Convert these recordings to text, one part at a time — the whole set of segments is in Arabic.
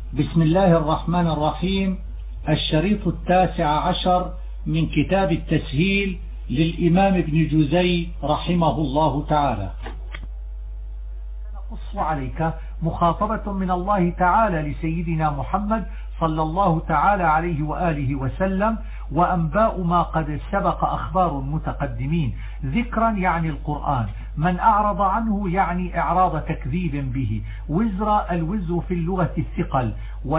بسم الله الرحمن الرحيم. الشريط 19 من كتاب التسهيل للإمام ابن جزي رحمه الله تعالى. نقص عليك مخاطبة من الله تعالى لسيدنا محمد صلى الله تعالى عليه وآله وسلم، وأنباء ما قد سبق أخبار المتقدمين، ذكرا يعني القرآن، من أعرض عنه يعني إعراض تكذيب به. وزر الوزر في اللغة الثقل،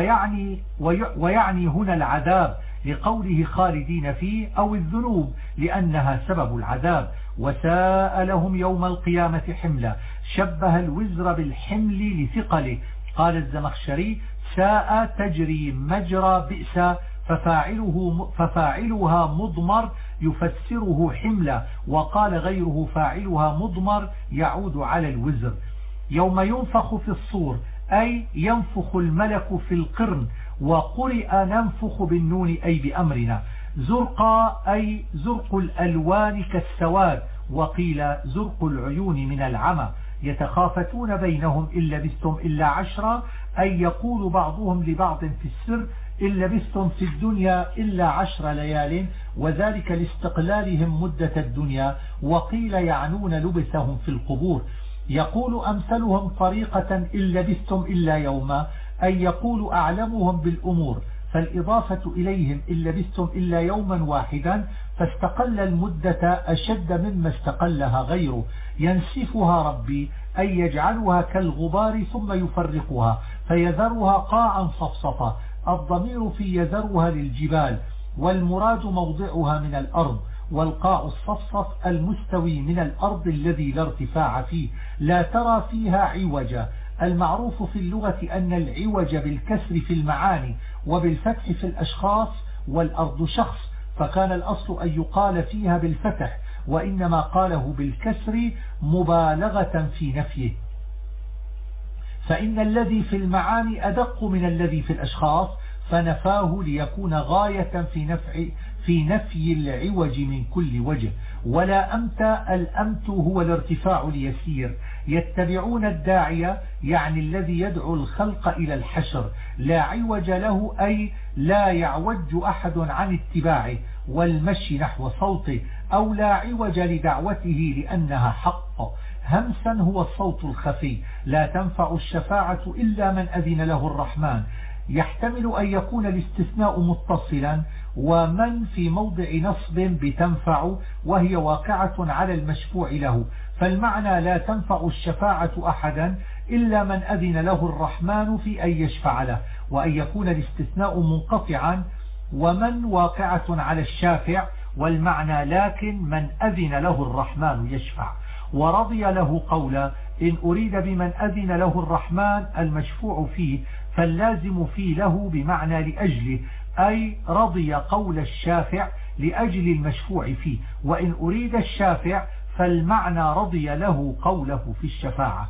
ويعني هنا العذاب لقوله خالدين فيه، أو الذنوب لأنها سبب العذاب. وساء لهم يوم القيامة حملا، شبه الوزر بالحمل لثقله. قال الزمخشري: ساء تجري مجرى بئس، ففاعلها مضمر يفسره حملا، وقال غيره فاعلها مضمر يعود على الوزر. يوم ينفخ في الصور أي ينفخ الملك في القرن، وقرئ ننفخ بالنون أي بأمرنا. زرقا أي زرق الألوان كالسواد، وقيل زرق العيون من العمى. يتخافتون بينهم إن لبثتم إلا 10، أي يقول بعضهم لبعض في السر إن لبثتم في الدنيا إلا 10 ليال، وذلك لاستقلالهم مدة الدنيا. وقيل يعنون لبثهم في القبور. يقول أمثلهم طريقة إن لبثتم إلا يوما، أي يقول أعلمهم بالأمور، فالإضافة إليهم إن لبثتم إلا يوما واحدا، فاستقل المدة أشد مما استقلها غيره. ينسفها ربي أي يجعلها كالغبار ثم يفرقها فيذرها قاعا صفصفا. الضمير في يذرها للجبال، والمراد موضعها من الأرض، والقاع الصفصف المستوي من الأرض الذي لا ارتفاع فيه، لا ترى فيها عوجا. المعروف في اللغة أن العوج بالكسر في المعاني وبالفتح في الأشخاص، والأرض شخص، فكان الأصل أن يقال فيها بالفتح، وإنما قاله بالكسر مبالغة في نفيه، فإن الذي في المعاني أدق من الذي في الأشخاص، فنفاه ليكون غاية في نفي العوج من كل وجه. ولا أمت، الأمت هو الارتفاع اليسير. يتبعون الداعية يعني الذي يدعو الخلق إلى الحشر، لا عوج له أي لا يعوج أحد عن اتباعه والمشي نحو صوته، أو لا عوج لدعوته لأنها حق. همسا هو الصوت الخفي. لا تنفع الشفاعة إلا من أذن له الرحمن. يحتمل أن يكون الاستثناء متصلا، ومن في موضع نصب بتنفع، وهي واقعة على المشفوع له، فالمعنى لا تنفع الشفاعة أحدا إلا من أذن له الرحمن في أن يشفع له، وأن يكون الاستثناء منقطعا، ومن واقعة على الشافع، والمعنى لكن من أذن له الرحمن يشفع. ورضي له قولا، إن أريد بمن أذن له الرحمن المشفوع فيه، فاللازم فيه له بمعنى لأجله، أي رضي قول الشافع لأجل المشفوع فيه. وإن أريد الشافع فالمعنى رضي له قوله في الشفاعة.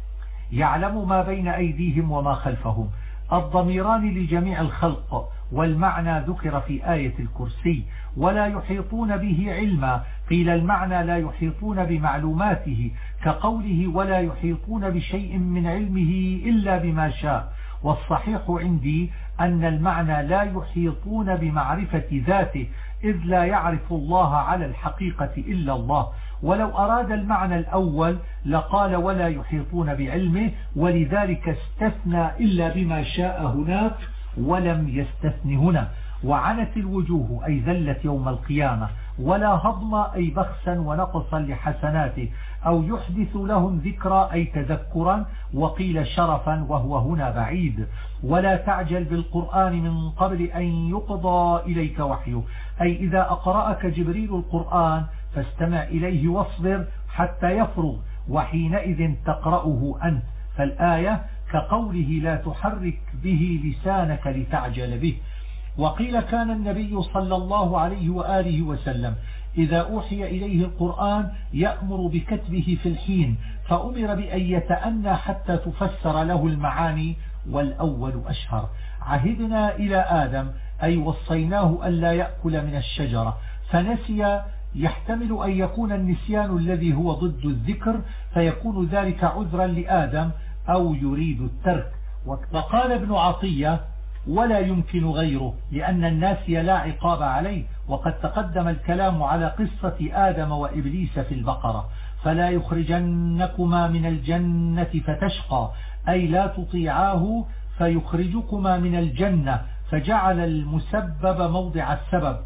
يعلم ما بين أيديهم وما خلفهم. الضميران لجميع الخلق، والمعنى ذكر في آية الكرسي. ولا يحيطون به علما، قيل المعنى لا يحيطون بمعلوماته، كقوله ولا يحيطون بشيء من علمه إلا بما شاء. والصحيح عندي أن المعنى لا يحيطون بمعرفة ذاته، إذ لا يعرف الله على الحقيقة إلا الله. ولو أراد المعنى الأول لقال ولا يحيطون بعلمه، ولذلك استثنى إلا بما شاء هناك ولم يستثن هنا. وعنت الوجوه أي ذلت يوم القيامة. ولا هضم أي بخسا ونقصا لحسناته، أو يحدث لهم ذكرى أي تذكرا، وقيل شرفا وهو هنا بعيد. ولا تعجل بالقرآن من قبل أن يقضى إليك وحيه، أي إذا أقرأك جبريل القرآن فاستمع إليه واصبر حتى يفرغ، وحينئذ تقرأه أنت. فالآية كقوله لا تحرك به لسانك لتعجل به. وقيل كان النبي صلى الله عليه وآله وسلم إذا أوحي إليه القرآن يأمر بكتبه في الحين، فأمر بأن يتأنى حتى تفسر له المعاني، والأول أشهر. عهدنا إلى آدم أي وصيناه ألا يأكل من الشجرة فنسي. يحتمل أن يكون النسيان الذي هو ضد الذكر، فيكون ذلك عذرا لآدم، أو يريد الترك. وقال ابن عطية ولا يمكن غيره لأن الناسي لا عقاب عليه، وقد تقدم الكلام على قصة آدم وإبليس في البقرة. فلا يخرجنكما من الجنة فتشقى، أي لا تطيعاه فيخرجكما من الجنة، فجعل المسبب موضع السبب.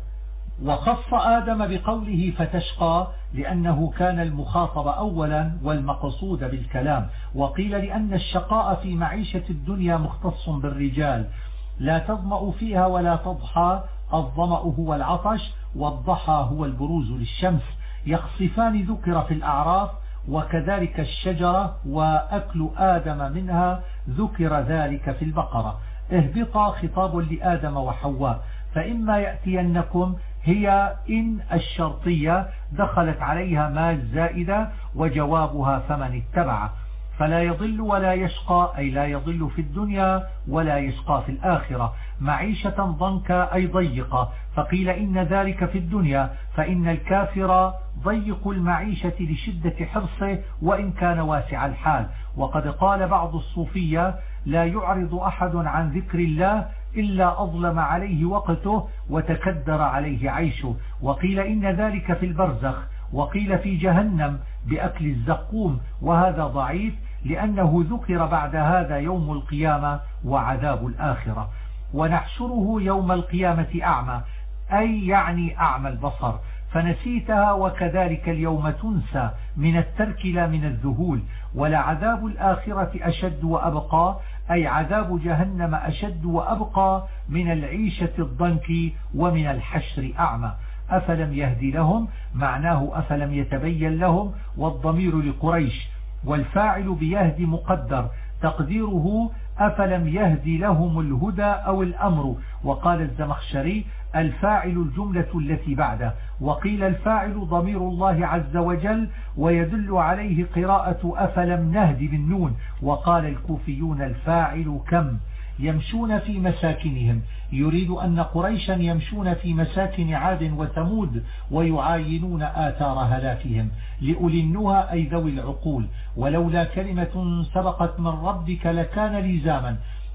وخص آدم بقوله فتشقى لأنه كان المخاطب أولا والمقصود بالكلام. وقيل لأن الشقاء في معيشة الدنيا مختص بالرجال، لا تظمأ فيها ولا تضحى. الظمأ هو العطش، والضحى هو البروز للشمس. يخصفان ذكر في الأعراف، وكذلك الشجرة وأكل آدم منها ذكر ذلك في البقرة. اهبطا خطاب لآدم وحواء، فإما يأتينكم هي إن الشرطية دخلت عليها ما الزائدة، وجوابها فمن اتبع. فلا يضل ولا يشقى، أي لا يضل في الدنيا ولا يشقى في الآخرة. معيشة ضنكا أي ضيقة، فقيل إن ذلك في الدنيا، فإن الكافر ضيق المعيشة لشدة حرصه وإن كان واسع الحال. وقد قال بعض الصوفية لا يعرض أحد عن ذكر الله إلا أظلم عليه وقته وتكدر عليه عيشه. وقيل إن ذلك في البرزخ، وقيل في جهنم بأكل الزقوم، وهذا ضعيف لأنه ذكر بعد هذا يوم القيامة وعذاب الآخرة. ونحشره يوم القيامة أعمى، أي يعني أعمى البصر، فنسيتها وكذلك اليوم تنسى من الترك لا من الذهول. ولعذاب الآخرة أشد وأبقى، أي عذاب جهنم أشد وأبقى من العيشة الضنك ومن الحشر أعمى. أفلم يهدي لهم، معناه أفلم يتبين لهم، والضمير لقريش، والفاعل بيهدي مقدر، تقديره أفلم يهدي لهم الهدى أو الأمر. وقال الزمخشري الفاعل الجملة التي بعده، وقيل الفاعل ضمير الله عز وجل، ويدل عليه قراءة أفلم نهدي بالنون. وقال الكوفيون الفاعل كم. يمشون في مساكنهم، يريد أن قريشا يمشون في مساكن عاد وثمود ويعاينون آثار هلاكهم. لأولي النهى أي ذوي العقول. ولولا كلمة سبقت من ربك لكان لزاما.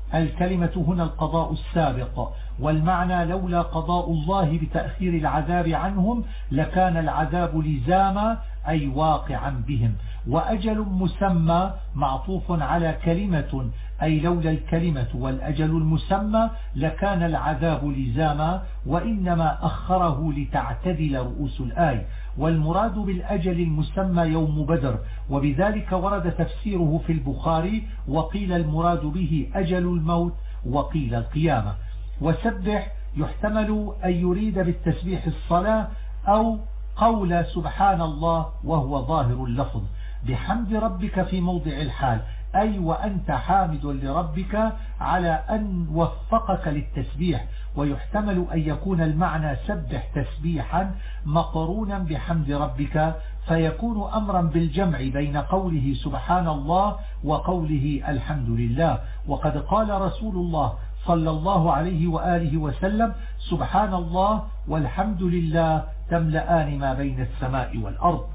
الكلمة هنا القضاء السابق، والمعنى لولا قضاء الله بتأخير العذاب عنهم لكان العذاب لزاما أي واقعا بهم. وأجل مسمى معطوف على كلمة، أي لولا الكلمة والأجل المسمى لكان العذاب لزاما، وإنما أخره لتعتدل رؤوس الآية. والمراد بالأجل المسمى يوم بدر، وبذلك ورد تفسيره في البخاري، وقيل المراد به أجل الموت، وقيل القيامة. وسبح يحتمل أن يريد بالتسبيح الصلاة أو قول سبحان الله وهو ظاهر اللفظ. بحمد ربك في موضع الحال، أي وأنت حامد لربك على أن وفقك للتسبيح. ويحتمل أن يكون المعنى سبح تسبيحا مقرونا بحمد ربك، فيكون أمرا بالجمع بين قوله سبحان الله وقوله الحمد لله. وقد قال رسول الله صلى الله عليه وآله وسلم سبحان الله والحمد لله تملأان ما بين السماء والأرض.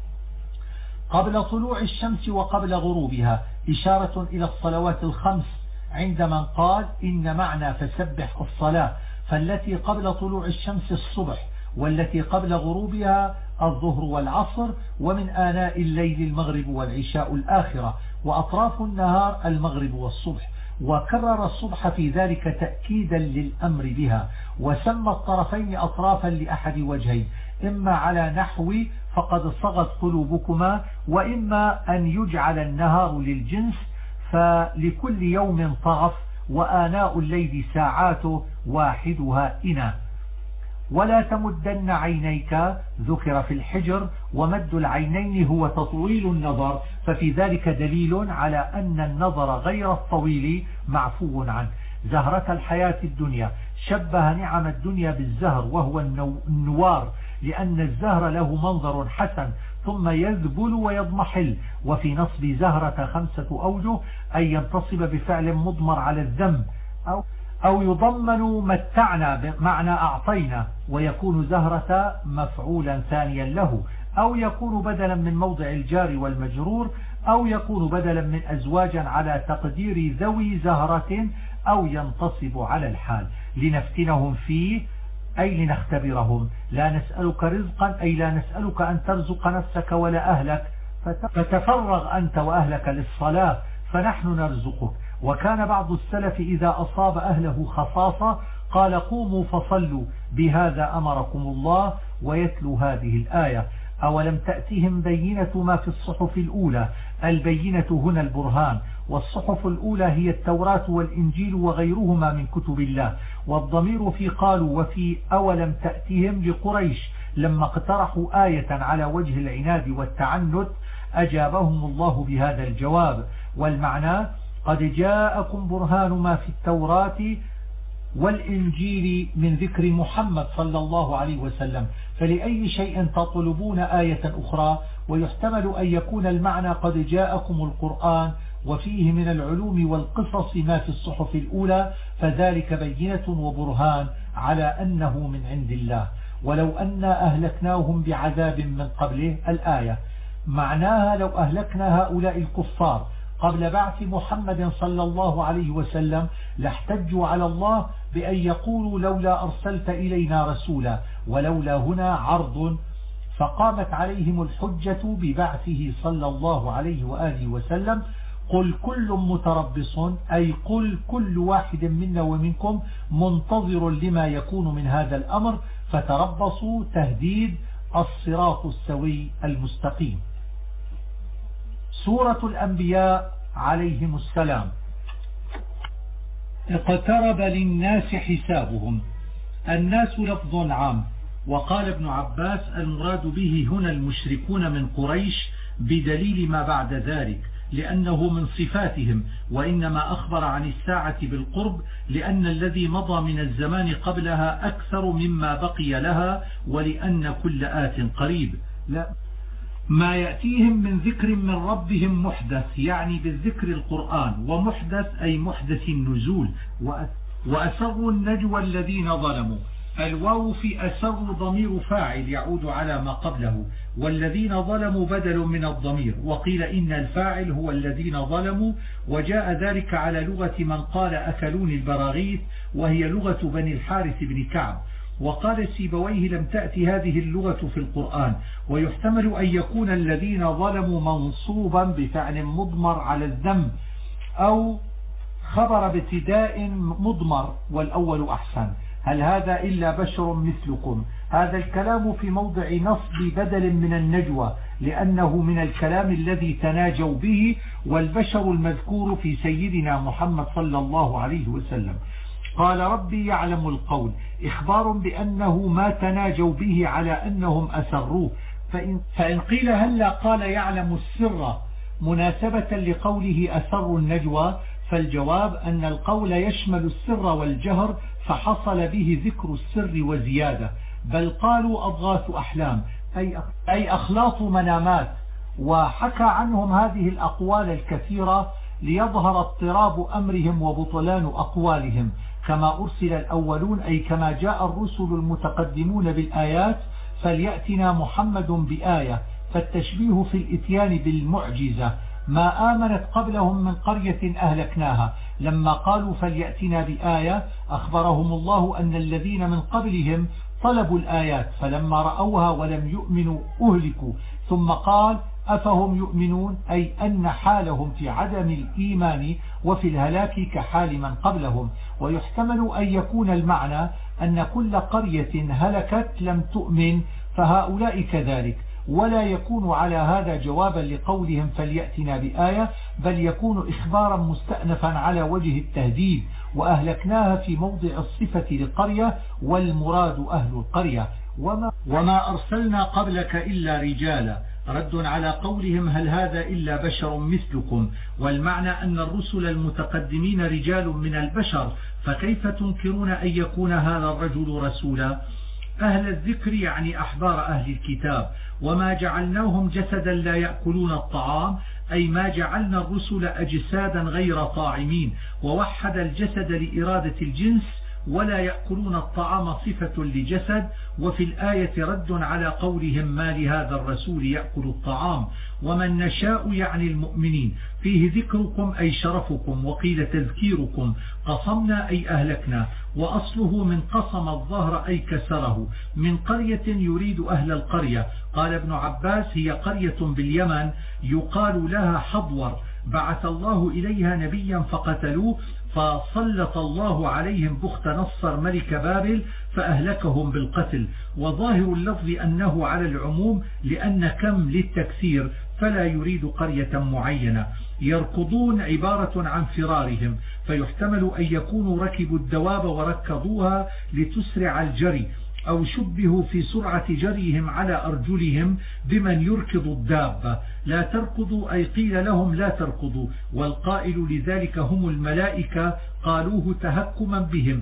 قبل طلوع الشمس وقبل غروبها إشارة إلى الصلوات الخمس، عند من قال إن معنى فسبح الصلاة، فالتي قبل طلوع الشمس الصبح، والتي قبل غروبها الظهر والعصر، ومن آناء الليل المغرب والعشاء الآخرة، وأطراف النهار المغرب والصبح. وكرر الصبح في ذلك تأكيدا للأمر بها، وسمى الطرفين أطرافا لأحد وجهين، إما على نحو فقد صغت قلوبكما، وإما أن يجعل النهار للجنس، فلكل يوم طرف، وآناء الليل ساعاته واحدها إنا. ولا تمدن عينيك ذكر في الحجر، ومد العينين هو تطويل النظر، ففي ذلك دليل على أن النظر غير الطويل معفو عنه. زهرة الحياة الدنيا، شبه نعم الدنيا بالزهر وهو النوار، لأن الزهر له منظر حسن ثم يذبل ويضمحل. وفي نصب زهرة 5 أوجه، أن ينتصب بفعل مضمر على الذم، أو يضمن متعنا بمعنى أعطينا، ويكون زهرة مفعولا ثانيا له، أو يكون بدلا من موضع الجار والمجرور، أو يكون بدلا من أزواجا على تقدير ذوي زهرة أو ينتصب على الحال لنفتنهم فيه أي لنختبرهم. لا نسألك رزقا أي لا نسألك أن ترزق نفسك ولا أهلك، فتفرغ أنت وأهلك للصلاة فنحن نرزقك. وكان بعض السلف إذا أصاب أهله خصاصة قال قوموا فصلوا بهذا أمركم الله، ويتلو هذه الآية: أولم تأتهم بينة ما في الصحف الأولى. البينة هنا البرهان، والصحف الأولى هي التوراة والإنجيل وغيرهما من كتب الله. والضمير في قالوا وفي أولم تأتهم لقريش لما اقترحوا آية على وجه العناد والتعنت أجابهم الله بهذا الجواب. والمعنى قد جاءكم برهان ما في التوراة والإنجيل من ذكر محمد صلى الله عليه وسلم، فلأي شيء تطلبون آية أخرى؟ ويحتمل أن يكون المعنى قد جاءكم القرآن وفيه من العلوم والقصص ما في الصحف الأولى، فذلك بينة وبرهان على أنه من عند الله. ولو أنا أهلكناهم بعذاب من قبله الآية معناها لو أهلكنا هؤلاء الكفار قبل بعث محمد صلى الله عليه وسلم لاحتجوا على الله بأن يقولوا لولا أرسلت إلينا رسولا، ولولا هنا عرض، فقامت عليهم الحجة ببعثه صلى الله عليه وآله وسلم. قل كل متربص أي قل كل واحد منا ومنكم منتظر لما يكون من هذا الأمر، فتربصوا تهديد الصراط السوي المستقيم. سورة الأنبياء عليهم السلام. اقترب للناس حسابهم. الناس لفظ عام، وقال ابن عباس المراد به هنا المشركون من قريش بدليل ما بعد ذلك، لأنه من صفاتهم، وإنما أخبر عن الساعة بالقرب لأن الذي مضى من الزمان قبلها أكثر مما بقي لها، ولأن كل آت قريب. لا ما يأتيهم من ذكر من ربهم محدث، يعني بالذكر القرآن، ومحدث أي محدث النزول. وأسروا النجوى الذين ظلموا. الواو في أسر ضمير فاعل يعود على ما قبله، والذين ظلموا بدل من الضمير، وقيل إن الفاعل هو الذين ظلموا، وجاء ذلك على لغة من قال أكلون البراغيث، وهي لغة بني الحارث بن كعب. وقال سيبويه لم تأتي هذه اللغة في القرآن، ويحتمل أن يكون الذين ظلموا منصوبا بفعل مضمر على الذنب، أو خبر ابتداء مضمر، والأول أحسن. هل هذا إلا بشر مثلكم؟ هذا الكلام في موضع نصب بدل من النجوى، لأنه من الكلام الذي تناجوا به، والبشر المذكور في سيدنا محمد صلى الله عليه وسلم. قال ربي يعلم القول، إخبار بأنه ما تناجوا به على أنهم أسروه. فإن قيل هلا قال يعلم السر مناسبة لقوله أسروا النجوى، فالجواب أن القول يشمل السر والجهر، فحصل به ذكر السر وزيادة. بل قالوا أضغاث أحلام أي أخلاط منامات. وحكى عنهم هذه الأقوال الكثيرة ليظهر اضطراب أمرهم وبطلان أقوالهم، كما أرسل الأولون أي كما جاء الرسل المتقدمون بالآيات فليأتنا محمد بآية، فالتشبيه في الإتيان بالمعجزة. ما آمنت قبلهم من قرية أهلكناها، لما قالوا فليأتنا بآية أخبرهم الله أن الذين من قبلهم طلبوا الآيات فلما رأوها ولم يؤمنوا أهلكوا، ثم قال أفهم يؤمنون، أي أن حالهم في عدم الإيمان وفي الهلاك كحال من قبلهم. ويحتمل أن يكون المعنى أن كل قرية هلكت لم تؤمن، فهؤلاء كذلك، ولا يكون على هذا جوابا لقولهم فليأتنا بآية، بل يكون إخبارا مستأنفا على وجه التهديد، وأهلكناها في موضع الصفة للقرية، والمراد أهل القرية. وما أرسلنا قبلك إلا رجالا، رد على قولهم هل هذا إلا بشر مثلكم، والمعنى أن الرسل المتقدمين رجال من البشر، فكيف تنكرون أن يكون هذا الرجل رسولا؟ أهل الذكر يعني أحبار أهل الكتاب. وما جعلناهم جسدا لا يأكلون الطعام، أي ما جعلنا الرسل أجسادا غير طاعمين، ووحد الجسد لإرادة الجنس، ولا يأكلون الطعام صفة لجسد. وفي الآية رد على قولهم ما لهذا الرسول يأكل الطعام. ومن نشاء يعني المؤمنين فيه ذكركم أي شرفكم، وقيل تذكيركم. قصمنا أي أهلكنا، وأصله من قصم الظهر أي كسره. من قرية يريد أهل القرية. قال ابن عباس هي قرية باليمن يقال لها حضور، بعث الله إليها نبيا فقتلوه، فسلط الله عليهم بخت نصر ملك بابل فأهلكهم بالقتل. وظاهر اللفظ أنه على العموم لأن كم للتكثير فلا يريد قرية معينة. يركضون عبارة عن فرارهم، فيحتمل أن يكونوا ركبوا الدواب وركضوها لتسرع الجري، أو شبهوا في سرعة جريهم على أرجلهم بمن يركض الدابة. لا تركضوا أي قيل لهم لا تركضوا، والقائل لذلك هم الملائكة قالوه تهكما بهم،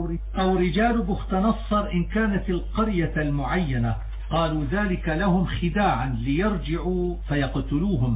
أو رجال بخت نصر إن كانت القرية المعينة، قالوا ذلك لهم خداعا ليرجعوا فيقتلوهم.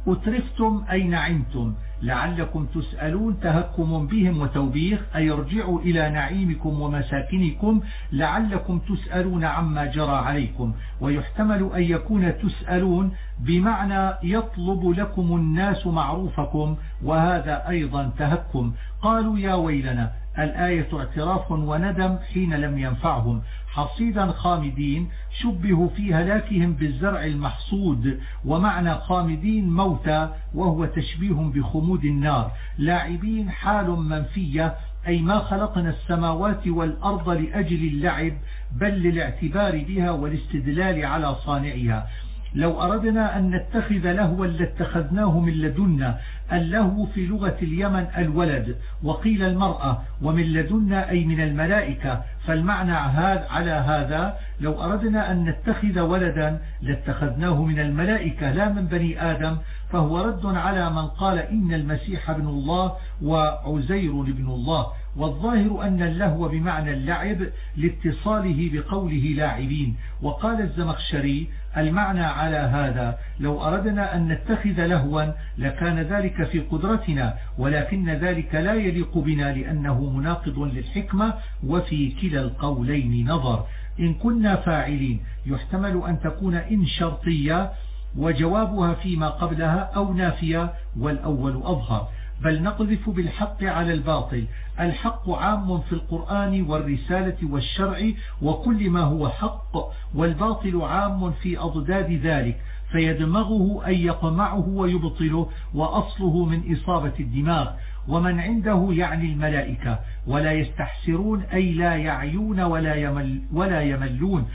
أترفتم أي نعمتم لعلكم تسألون، تهكم بهم وتوبيخ أي ارجعوا إلى نعيمكم ومساكنكم لعلكم تسألون عما جرى عليكم. ويحتمل أن يكون تسألون بمعنى يطلب لكم الناس معروفكم، وهذا أيضا تهكم. قالوا يا ويلنا، الآية اعتراف وندم حين لم ينفعهم. حصيدا خامدين شبهوا في هلاكهم بالزرع المحصود، ومعنى خامدين موتى وهو تشبيه بخمود النار. لاعبين حال منفية أي ما خلقنا السماوات والأرض لأجل اللعب بل للاعتبار بها والاستدلال على صانعها. لو أردنا أن نتخذ لهوا لاتخذناه من لدنا. اللهو في لغة اليمن الولد، وقيل المرأة، ومن لدنا أي من الملائكة، فالمعنى على هذا لو أردنا أن نتخذ ولدا لاتخذناه من الملائكة لا من بني آدم، فهو رد على من قال إن المسيح ابن الله وعزير ابن الله. والظاهر أن اللهو بمعنى اللعب لاتصاله بقوله لاعبين. وقال الزمخشري المعنى على هذا لو أردنا أن نتخذ لهوا لكان ذلك في قدرتنا، ولكن ذلك لا يليق بنا لأنه مناقض للحكمة، وفي كلا القولين نظر. إن كنا فاعلين يحتمل أن تكون إن شرطية وجوابها فيما قبلها أو نافية، والأول أظهر. بل نقذف بالحق على الباطل. الحق عام في القرآن والرسالة والشرع وكل ما هو حق، والباطل عام في أضداد ذلك، فيدمغه أي يقمعه ويبطله، وأصله من إصابة الدماغ. ومن عنده يعني الملائكة. ولا يستحسرون أي لا يعيون ولا يملون.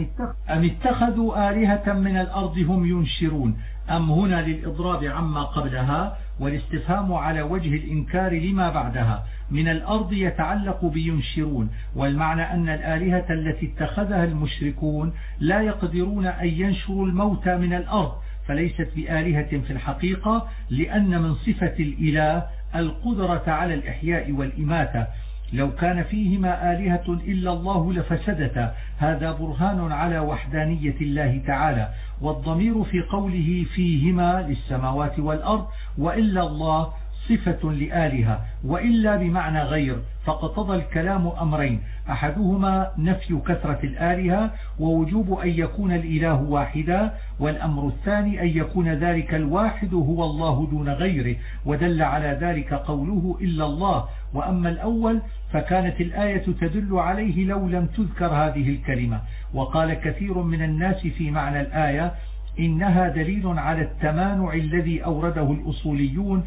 أم اتخذوا آلهة من الأرض هم ينشرون. أم هنا للإضراب عما قبلها، والاستفهام على وجه الإنكار لما بعدها. من الأرض يتعلق بينشرون، والمعنى أن الآلهة التي اتخذها المشركون لا يقدرون أن ينشروا الموتى من الأرض، فليست بآلهة في الحقيقة، لأن من صفة الإله القدرة على الإحياء والإماتة. لو كان فيهما آلهة إلا الله لفسدتا. هذا برهان على وحدانية الله تعالى. والضمير في قوله فيهما للسماوات والأرض، وإلا الله صفة لآلهة، وإلا بمعنى غير، فاقتضى الكلام أمرين: أحدهما نفي كثرة الآلهة ووجوب أن يكون الإله واحدا، والأمر الثاني أن يكون ذلك الواحد هو الله دون غيره، ودل على ذلك قوله إلا الله. وأما الأول فكانت الآية تدل عليه لو لم تذكر هذه الكلمة. وقال كثير من الناس في معنى الآية إنها دليل على التمانع الذي أورده الأصوليون،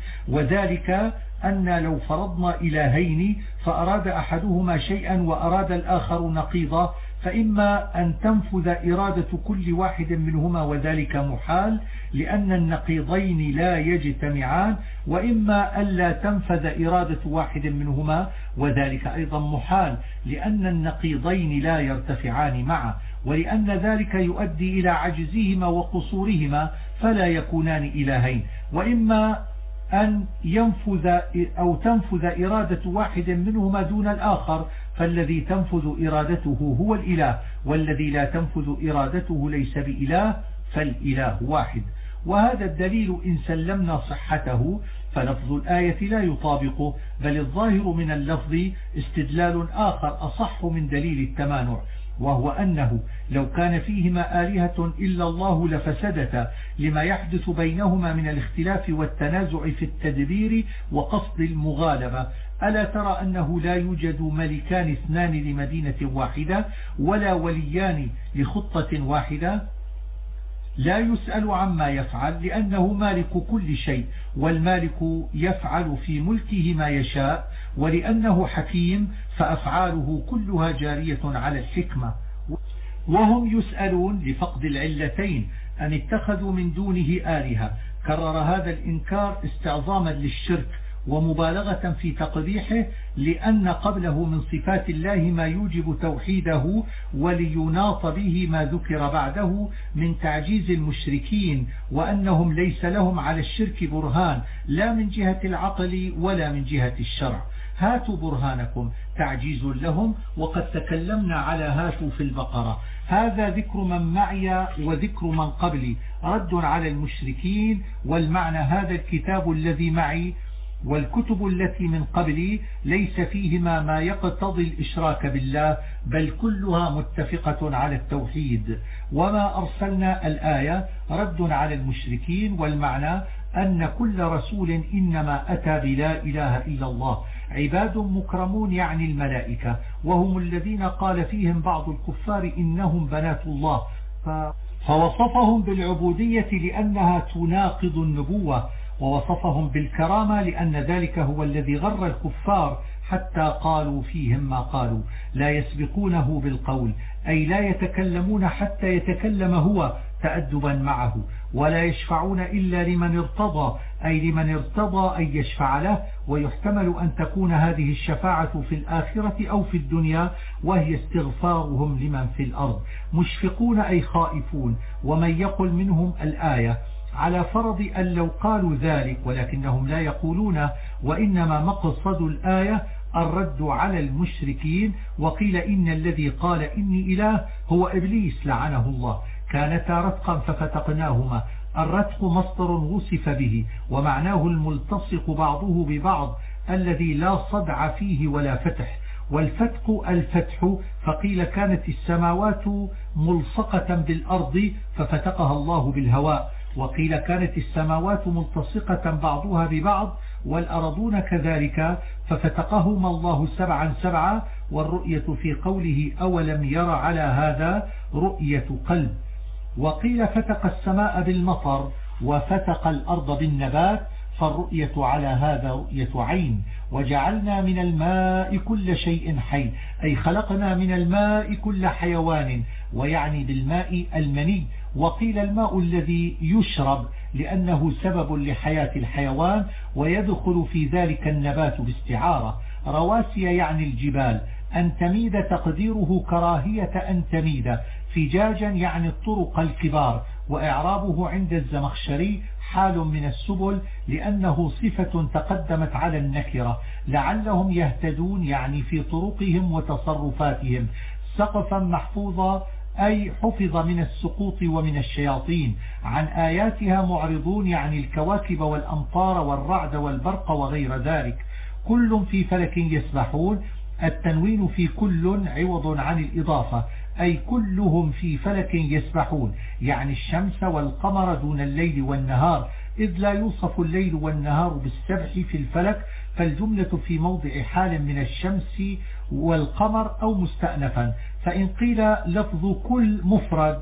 وذلك أن لو فرضنا إلهين فأراد أحدهما شيئا وأراد الآخر نقيضا، فإما أن تنفذ إرادة كل واحد منهما وذلك محال لأن النقيضين لا يجتمعان، وإما ألا تنفذ إرادة واحد منهما وذلك أيضا محال لأن النقيضين لا يرتفعان معا، ولأن ذلك يؤدي إلى عجزهما وقصورهما فلا يكونان إلهين. وإما أن تنفذ إرادة واحد منهما دون الآخر، فالذي تنفذ إرادته هو الإله، والذي لا تنفذ إرادته ليس بإله، فالإله واحد. وهذا الدليل إن سلمنا صحته فلفظ الآية لا يطابقه، بل الظاهر من اللفظ استدلال آخر أصح من دليل التمانع، وهو أنه لو كان فيهما آلهة إلا الله لفسدتا لما يحدث بينهما من الاختلاف والتنازع في التدبير وقصد المغالبة. ألا ترى أنه لا يوجد ملكان اثنان لمدينة واحدة ولا وليان لخطة واحدة؟ لا يسأل عما يفعل لأنه مالك كل شيء، والمالك يفعل في ملكه ما يشاء، ولأنه حكيم فأفعاله كلها جارية على الحكمة. وهم يسألون لفقد العلتين أن اتخذوا من دونه آلهة. كرر هذا الإنكار استعظاما للشرك ومبالغة في تقبيحه، لأن قبله من صفات الله ما يوجب توحيده، وليناط به ما ذكر بعده من تعجيز المشركين، وأنهم ليس لهم على الشرك برهان لا من جهة العقل ولا من جهة الشرع. هاتوا برهانكم، تعجيز لهم، وقد تكلمنا على هاتوا في البقرة. هذا ذكر من معي وذكر من قبلي رد على المشركين، والمعنى هذا الكتاب الذي معي والكتب التي من قبلي ليس فيهما ما يقتضي الإشراك بالله، بل كلها متفقة على التوحيد. وما أرسلنا الآية رد على المشركين، والمعنى أن كل رسول إنما أتى بلا إله إلا الله. عباد مكرمون يعني الملائكة، وهم الذين قال فيهم بعض الكفار إنهم بنات الله، فوصفهم بالعبودية لأنها تناقض النبوة، ووصفهم بالكرامة لأن ذلك هو الذي غر الكفار حتى قالوا فيهم ما قالوا. لا يسبقونه بالقول أي لا يتكلمون حتى يتكلم هو تأدبا معه، ولا يشفعون إلا لمن ارتضى أي لمن ارتضى أن يشفع له. ويحتمل أن تكون هذه الشفاعة في الآخرة أو في الدنيا، وهي استغفارهم لمن في الأرض. مشفقون أي خائفون. ومن يقل منهم الآية على فرض أن لو قالوا ذلك، ولكنهم لا يقولون، وإنما مقصد الآية الرد على المشركين. وقيل إن الذي قال إني إله هو إبليس لعنه الله، كانتا رتقا ففتقناهما. الرتق مصدر وصف به، ومعناه الملتصق بعضه ببعض الذي لا صدع فيه ولا فتح. والفتق الفتح، فقيل كانت السماوات ملصقة بالأرض ففتقها الله بالهواء، وقيل كانت السماوات ملتصقة بعضها ببعض والأرضون كذلك ففتقهما الله سبعا سبعا. والرؤية في قوله أولم ير على هذا رؤية قلب. وقيل فتق السماء بالمطر وفتق الأرض بالنبات، فالرؤية على هذا رؤية عين. وجعلنا من الماء كل شيء حي أي خلقنا من الماء كل حيوان، ويعني بالماء المني. وقيل الماء الذي يشرب لأنه سبب لحياة الحيوان، ويدخل في ذلك النبات باستعارة. رواسي يعني الجبال، أن تميد تقديره كراهية أن تميد. فجاجا يعني الطرق الكبار، وإعرابه عند الزمخشري حال من السبل لأنه صفة تقدمت على النكرة. لعلهم يهتدون يعني في طرقهم وتصرفاتهم. سقفا محفوظا أي حفظ من السقوط ومن الشياطين. عن آياتها معرضون يعني الكواكب والأمطار والرعد والبرق وغير ذلك. كل في فلك يسبحون. التنوين في كل عوض عن الإضافة، أي كلهم في فلك يسبحون، يعني الشمس والقمر دون الليل والنهار، إذ لا يوصف الليل والنهار بالسبح في الفلك، فالجملة في موضع حال من الشمس والقمر أو مستأنفا. فإن قيل لفظ كل مفرد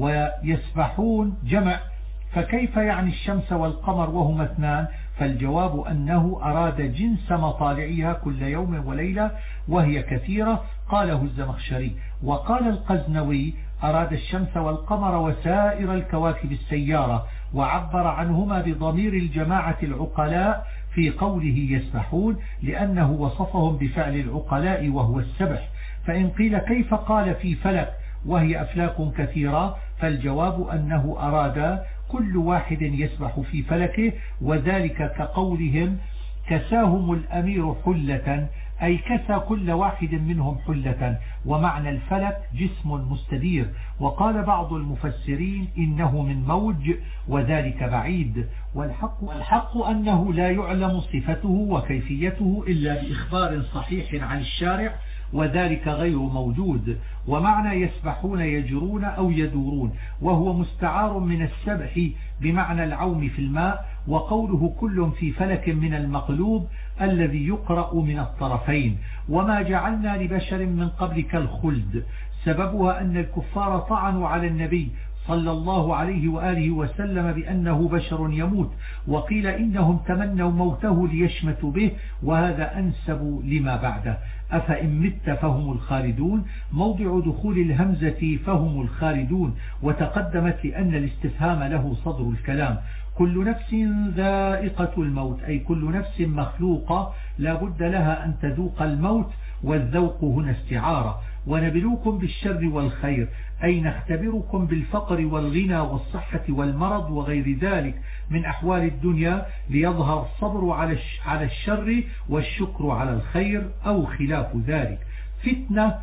ويسبحون جمع، فكيف يعني الشمس والقمر وهما اثنان؟ فالجواب أنه أراد جنس مطالعها كل يوم وليلة وهي كثيرة، قاله الزمخشري. وقال القزنوي أراد الشمس والقمر وسائر الكواكب السيارة، وعبر عنهما بضمير الجماعة العقلاء في قوله يسبحون، لأنه وصفهم بفعل العقلاء وهو السبح. فإن قيل كيف قال في فلك وهي أفلاك كثيرة؟ فالجواب أنه أراد كل واحد يسبح في فلكه، وذلك كقولهم كساهم الأمير حلة، أي كسى كل واحد منهم حلة. ومعنى الفلك جسم مستدير. وقال بعض المفسرين إنه من موج وذلك بعيد. والحق أنه لا يعلم صفته وكيفيته إلا بإخبار صحيح عن الشارع، وذلك غير موجود. ومعنى يسبحون يجرون أو يدورون، وهو مستعار من السبح بمعنى العوم في الماء. وقوله كل في فلك من المقلوب الذي يقرأ من الطرفين. وما جعلنا لبشر من قبلك الخلد، سببها أن الكفار طعنوا على النبي صلى الله عليه وآله وسلم بأنه بشر يموت، وقيل إنهم تمنوا موته ليشمتوا به، وهذا أنسب لما بعده. أفإن مت فهم الخالدون، موضع دخول الهمزة فهم الخالدون، وتقدمت لأن الاستفهام له صدر الكلام. كل نفس ذائقة الموت، أي كل نفس مخلوقة لا بد لها أن تذوق الموت، والذوق هنا استعارة. ونبلوكم بالشر والخير، أي نختبركم بالفقر والغنى والصحة والمرض وغير ذلك من أحوال الدنيا، ليظهر الصبر على الشر والشكر على الخير أو خلاف ذلك. فتنة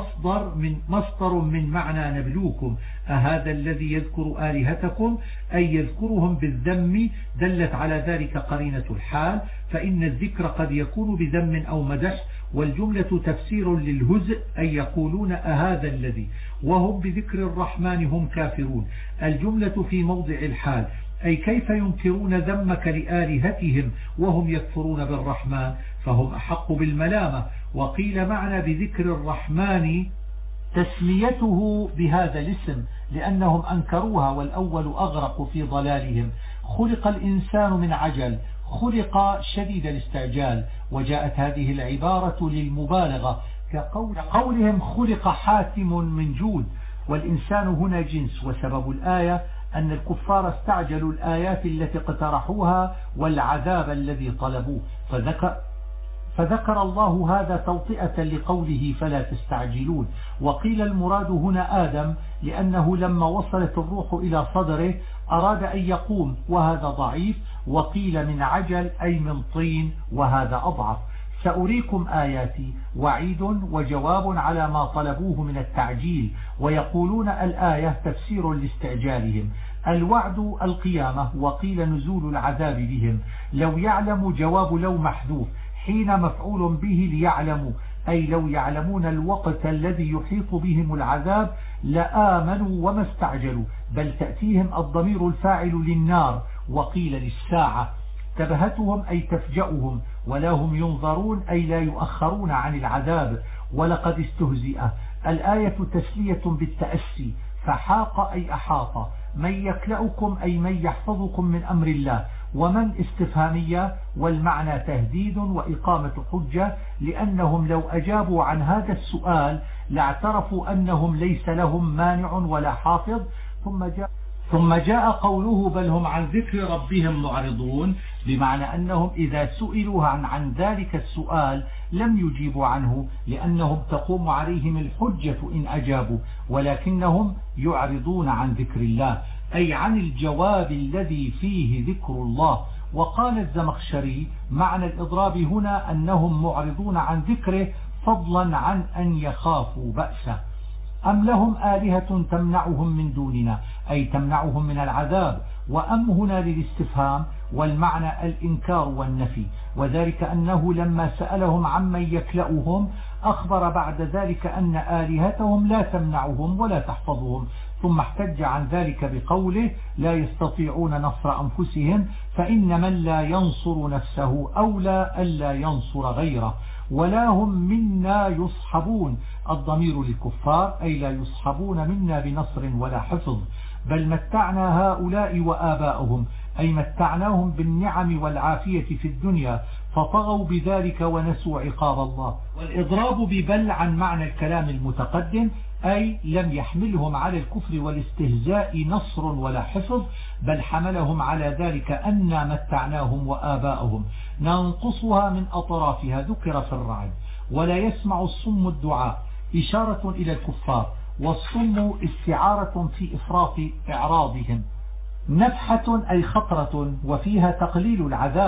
مصدر من معنى نبلوكم. أهذا الذي يذكر آلهتكم، أي يذكرهم بالذم، دلت على ذلك قرينة الحال، فإن الذكر قد يكون بذم أو مدح، والجملة تفسير للهزء، أي يقولون أهذا الذي، وهم بذكر الرحمن هم كافرون. الجملة في موضع الحال، أي كيف ينكرون ذمك لآلهتهم وهم يكفرون بالرحمن، فهم أحق بالملامة. وقيل معنى بذكر الرحمن تسميته بهذا الاسم لأنهم أنكروها، والأول أغرق في ضلالهم. خلق الإنسان من عجل، خلق شديد الاستعجال، وجاءت هذه العبارة للمبالغة كقولهم خلق حاتم من جود، والإنسان هنا جنس. وسبب الآية أن الكفار استعجلوا الآيات التي اقترحوها والعذاب الذي طلبوه، فذكر الله هذا توطئة لقوله فلا تستعجلون. وقيل المراد هنا آدم، لأنه لما وصلت الروح إلى صدره أراد أن يقوم، وهذا ضعيف. وقيل من عجل أي من طين، وهذا أضعف. سأريكم آياتي، وعيد وجواب على ما طلبوه من التعجيل. ويقولون الآية تفسير لاستعجالهم. الوعد القيامة، وقيل نزول العذاب بهم. لو يعلم جواب لو محذوف، حين مفعول به ليعلموا، أي لو يعلمون الوقت الذي يحيط بهم العذاب لآمنوا وما استعجلوا، بل تأتيهم الضمير الفاعل للنار. وقيل للساعة، تبهتهم أي تفجأهم، ولا هم ينظرون أي لا يؤخرون عن العذاب. ولقد استهزئ، الآية تسلية بالتأسي، فحاق أي أحاط. من يكلأكم أي من يحفظكم من أمر الله. ومن استفهامية، والمعنى تهديد وإقامة حجة، لأنهم لو أجابوا عن هذا السؤال لاعترفوا أنهم ليس لهم مانع ولا حافظ. ثم جاء قوله بل هم عن ذكر ربهم معرضون، بمعنى أنهم إذا سئلوا عن ذلك السؤال لم يجيبوا عنه، لأنهم تقوم عليهم الحجة إن أجابوا، ولكنهم يعرضون عن ذكر الله، أي عن الجواب الذي فيه ذكر الله. وقال الزمخشري معنى الإضراب هنا أنهم معرضون عن ذكره فضلا عن أن يخافوا بأسه. أم لهم آلهة تمنعهم من دوننا، أي تمنعهم من العذاب. وأم هنا للاستفهام، والمعنى الإنكار والنفي، وذلك أنه لما سألهم عمن يكلأهم أخبر بعد ذلك أن آلهتهم لا تمنعهم ولا تحفظهم، ثم احتج عن ذلك بقوله لا يستطيعون نصر أنفسهم، فإن من لا ينصر نفسه أولى ألا ينصر غيره. ولا هم منا يصحبون، الضمير للكفار، أي لا يصحبون منا بنصر ولا حفظ. بل متعنا هؤلاء وآباؤهم، أي متعناهم بالنعم والعافية في الدنيا، فطغوا بذلك ونسوا عقاب الله. والإضراب ببل عن معنى الكلام المتقدم، أي لم يحملهم على الكفر والاستهزاء نصر ولا حفظ، بل حملهم على ذلك أن متعناهم وآباؤهم. ننقصها من أطرافها، ذكر في الرعد. ولا يسمع الصم الدعاء، إشارة إلى الكفار، والصم استعارة في إفراط إعراضهم. نفحة أي خطرة، وفيها تقليل العذاب.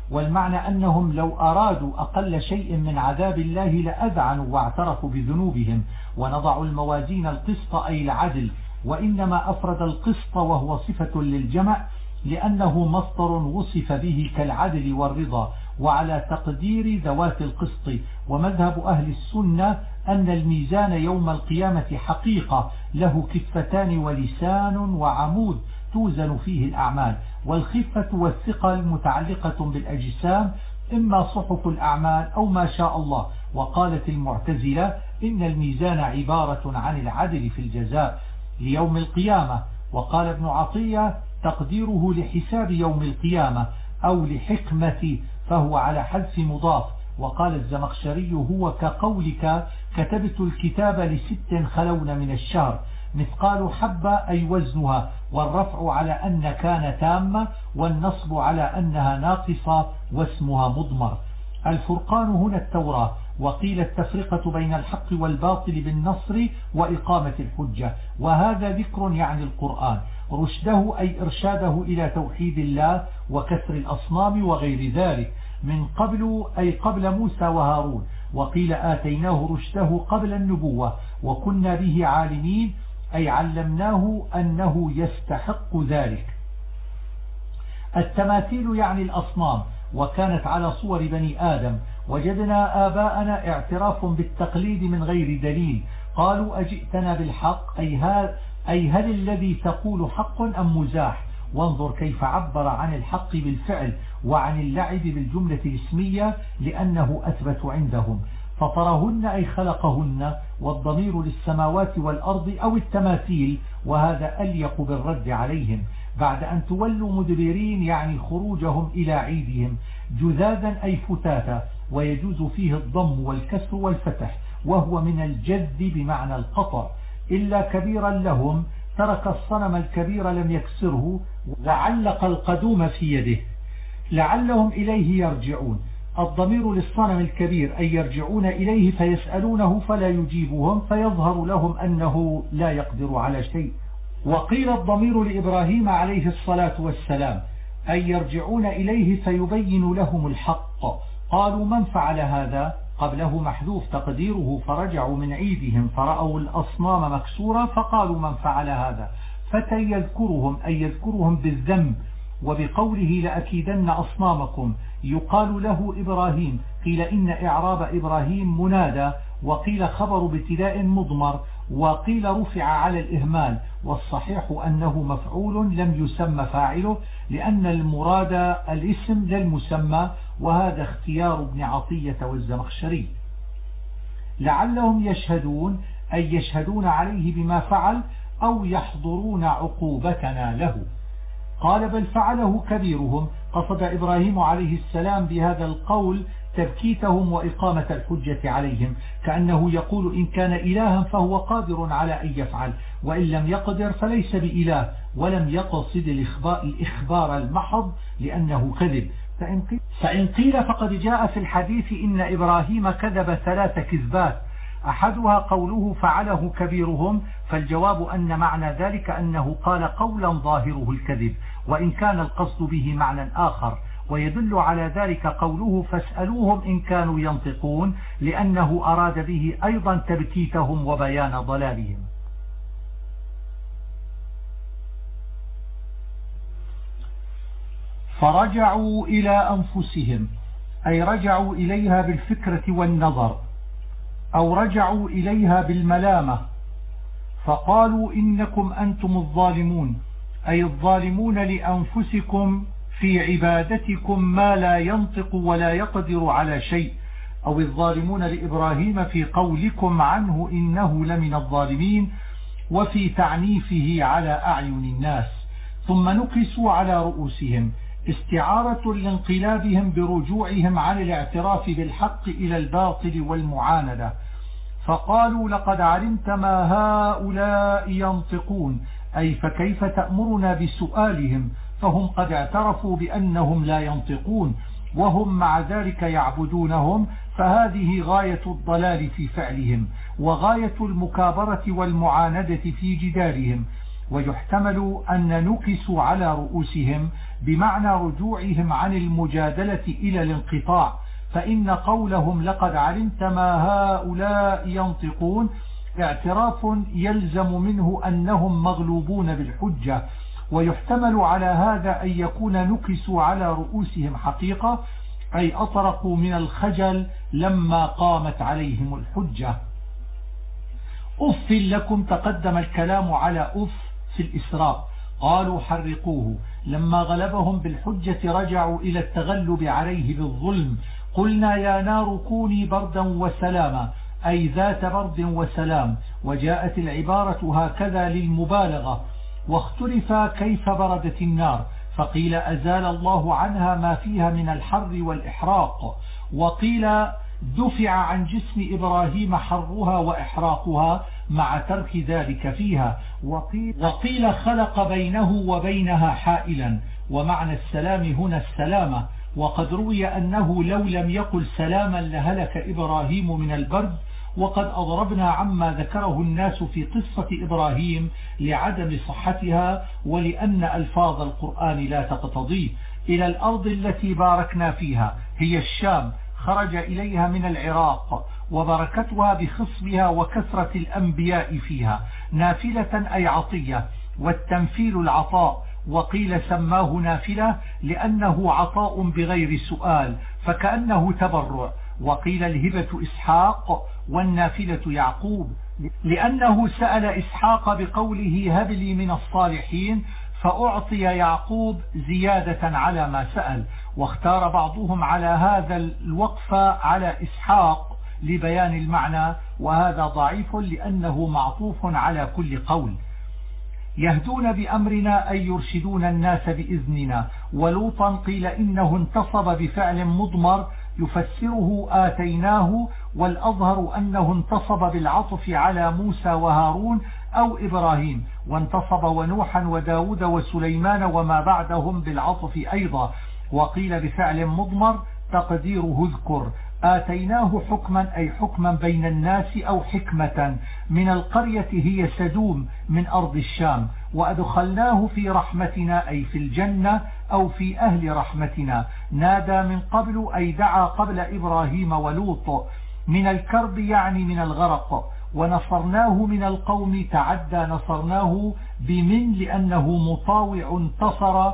والمعنى أنهم لو أرادوا أقل شيء من عذاب الله لأذعنوا واعترفوا بذنوبهم. ونضع الموازين القسط أي العدل، وإنما أفرد القسط وهو صفة للجمع لأنه مصدر وصف به كالعدل والرضا وعلى تقدير ذوات القسط. ومذهب أهل السنة أن الميزان يوم القيامة حقيقة له كفتان ولسان وعمود توزن فيه الأعمال، والخفة والثقل متعلقة بالأجسام إما صحف الأعمال أو ما شاء الله. وقالت المعتزلة إن الميزان عبارة عن العدل في الجزاء ليوم القيامة. وقال ابن عطية تقديره لحساب يوم القيامة أو لحكمة، فهو على حذف مضاف. وقال الزمخشري هو كقولك كتبت الكتاب ل6 خلون من الشهر، مثقال حبة أي وزنها، والرفع على أن كان تامة، والنصب على أنها ناقصة واسمها مضمر. الفرقان هنا التوراة. وقيل التفرقة بين الحق والباطل بالنصر وإقامة الحجة، وهذا ذكر يعني القرآن. رشده أي إرشاده إلى توحيد الله وكسر الأصنام وغير ذلك من قبل أي قبل موسى وهارون. وقيل آتيناه رشده قبل النبوة وكنا به عالمين أي علمناه أنه يستحق ذلك. التماثيل يعني الأصنام، وكانت على صور بني آدم. وجدنا آباءنا اعتراف بالتقليد من غير دليل، قالوا أجئتنا بالحق أي هل الذي تقول حق أم مزاح. وانظر كيف عبر عن الحق بالفعل وعن اللعب بالجملة الاسمية لأنه أثبت عندهم. فطرهن أي خلقهن، والضمير للسماوات والأرض أو التماثيل، وهذا أليق بالرد عليهم. بعد أن تولوا مدبرين يعني خروجهم إلى عيدهم. جذاذا أي فتاتا، ويجوز فيه الضم والكسر والفتح، وهو من الجذ بمعنى القطع. إلا كبيرا لهم ترك الصنم الكبير لم يكسره وعلق القدوم في يده لعلهم إليه يرجعون. الضمير للصنم الكبير أي يرجعون إليه فيسألونه فلا يجيبهم فيظهر لهم أنه لا يقدر على شيء. وقيل الضمير لإبراهيم عليه الصلاة والسلام أي يرجعون إليه فيبين لهم الحق. قالوا من فعل هذا؟ قبله محذوف تقديره فرجعوا من عيدهم فرأوا الأصنام مكسورة فقالوا من فعل هذا. فتى يذكرهم أي يذكرهم بالذنب. وبقوله لأكيدن أصنامكم يقال له إبراهيم. قيل إن إعراب إبراهيم منادى، وقيل خبر ابتداء مضمر، وقيل رفع على الإهمال. والصحيح أنه مفعول لم يسمى فاعله لأن المراد الاسم للمسمى، وهذا اختيار ابن عطية والزمخشري. لعلهم يشهدون أي يشهدون عليه بما فعل أو يحضرون عقوبتنا له. قال بل فعله كبيرهم. قصد إبراهيم عليه السلام بهذا القول تبكيتهم وإقامة الحجة عليهم، كأنه يقول إن كان إلها فهو قادر على أن يفعل، وإن لم يقدر فليس بإله. ولم يقصد الإخبار المحض لأنه كذب. فإن قيل فقد جاء في الحديث إن إبراهيم كذب 3 كذبات، أحدها قوله فعله كبيرهم، فالجواب أن معنى ذلك أنه قال قولا ظاهره الكذب، وإن كان القصد به معنى آخر. ويدل على ذلك قوله فاسألوهم إن كانوا ينطقون، لأنه أراد به أيضا تبكيتهم وبيان ضلالهم. فرجعوا إلى أنفسهم أي رجعوا إليها بالفكرة والنظر، أو رجعوا إليها بالملامة، فقالوا إنكم أنتم الظالمون أي الظالمون لأنفسكم في عبادتكم ما لا ينطق ولا يقدر على شيء، أو الظالمون لإبراهيم في قولكم عنه إنه لمن الظالمين، وفي تعنيفه على أعين الناس. ثم نكسوا على رؤوسهم استعارة لانقلابهم برجوعهم عن الاعتراف بالحق إلى الباطل والمعاندة. فقالوا لقد علمت ما هؤلاء ينطقون أي فكيف تأمرنا بسؤالهم، فهم قد اعترفوا بأنهم لا ينطقون وهم مع ذلك يعبدونهم، فهذه غاية الضلال في فعلهم وغاية المكابرة والمعاندة في جدالهم. ويحتمل أن نكسوا على رؤوسهم بمعنى رجوعهم عن المجادلة إلى الانقطاع، فإن قولهم لقد علمت ما هؤلاء ينطقون اعتراف يلزم منه أنهم مغلوبون بالحجة. ويحتمل على هذا أن يكون نكسوا على رؤوسهم حقيقة، أي أطرقوا من الخجل لما قامت عليهم الحجة. أف لكم، تقدم الكلام على أف في الإسراء. قالوا حرقوه. لما غلبهم بالحجة رجعوا إلى التغلب عليه بالظلم. قلنا يا نار كوني بردا وسلاما، أي ذات برد وسلام، وجاءت العبارة هكذا للمبالغة. واختلف كيف بردت النار، فقيل أزال الله عنها ما فيها من الحر والإحراق، وقيل دفع عن جسم إبراهيم حرها وإحراقها مع ترك ذلك فيها، وقيل خلق بينه وبينها حائلا، ومعنى السلام هنا السلامة. وقد روي أنه لو لم يقل سلاما لهلك إبراهيم من البرد، وقد أضربنا عما ذكره الناس في قصة إبراهيم لعدم صحتها ولأن ألفاظ القرآن لا تقتضيه. إلى الأرض التي باركنا فيها، هي الشام، خرج إليها من العراق، وبركتها بخصبها وكثرة الأنبياء فيها. نافلة أي عطية، والتنفيل العطاء، وقيل سماه نافلة لأنه عطاء بغير سؤال فكأنه تبرع. وقيل الهبة إسحاق، والنافلة يعقوب، لأنه سأل إسحاق بقوله هب لي من الصالحين، فأعطي يعقوب زيادة على ما سأل. واختار بعضهم على هذا الوقف على إسحاق لبيان المعنى، وهذا ضعيف لأنه معطوف على كل قول. يهدون بأمرنا أي يرشدون الناس بإذننا. ولوطا قيل إنه انتصب بفعل مضمر يفسره آتيناه، والأظهر أنه انتصب بالعطف على موسى وهارون أو إبراهيم، وانتصب ونوحا وداود وسليمان وما بعدهم بالعطف أيضا. وقيل بفعل مضمر تقديره اذكر. آتيناه حكما أي حكما بين الناس أو حكمة. من القرية هي سدوم من أرض الشام. وأدخلناه في رحمتنا أي في الجنة أو في أهل رحمتنا. نادى من قبل أي دعا قبل إبراهيم ولوط. من الكرب يعني من الغرق. ونصرناه من القوم تعدى نصرناه بمن لأنه مطاوع انتصر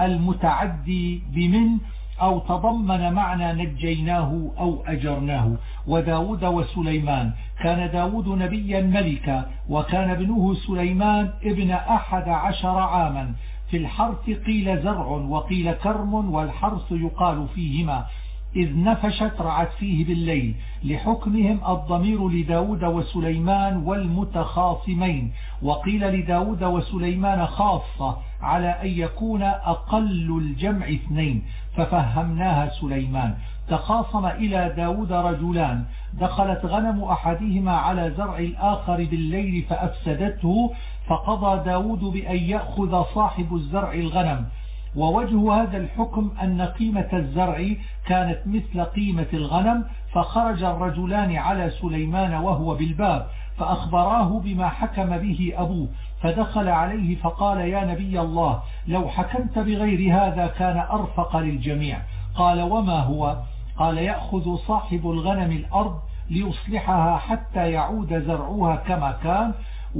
المتعدي بمن، أو تضمن معنى نجيناه أو أجرناه. وداود وسليمان، كان داود نبيا ملكا، وكان ابنه سليمان ابن 11 عاما. في الحرث قيل زرع وقيل كرم، والحرث يقال فيهما. إذ نفشت رعت فيه بالليل. لحكمهم الضمير لداود وسليمان والمتخاصمين. وقيل لداود وسليمان خاصة على أن يكون أقل الجمع 2، ففهمناها سليمان. تخاصم إلى داود رجلان، دخلت غنم أحدهما على زرع الآخر بالليل فأفسدته، فقضى داود بأن يأخذ صاحب الزرع الغنم. ووجه هذا الحكم أن قيمة الزرع كانت مثل قيمة الغنم، فخرج الرجلان على سليمان وهو بالباب فأخبراه بما حكم به أبوه، فدخل عليه فقال يا نبي الله لو حكمت بغير هذا كان أرفق للجميع. قال وما هو؟ قال يأخذ صاحب الغنم الأرض ليصلحها حتى يعود زرعها كما كان،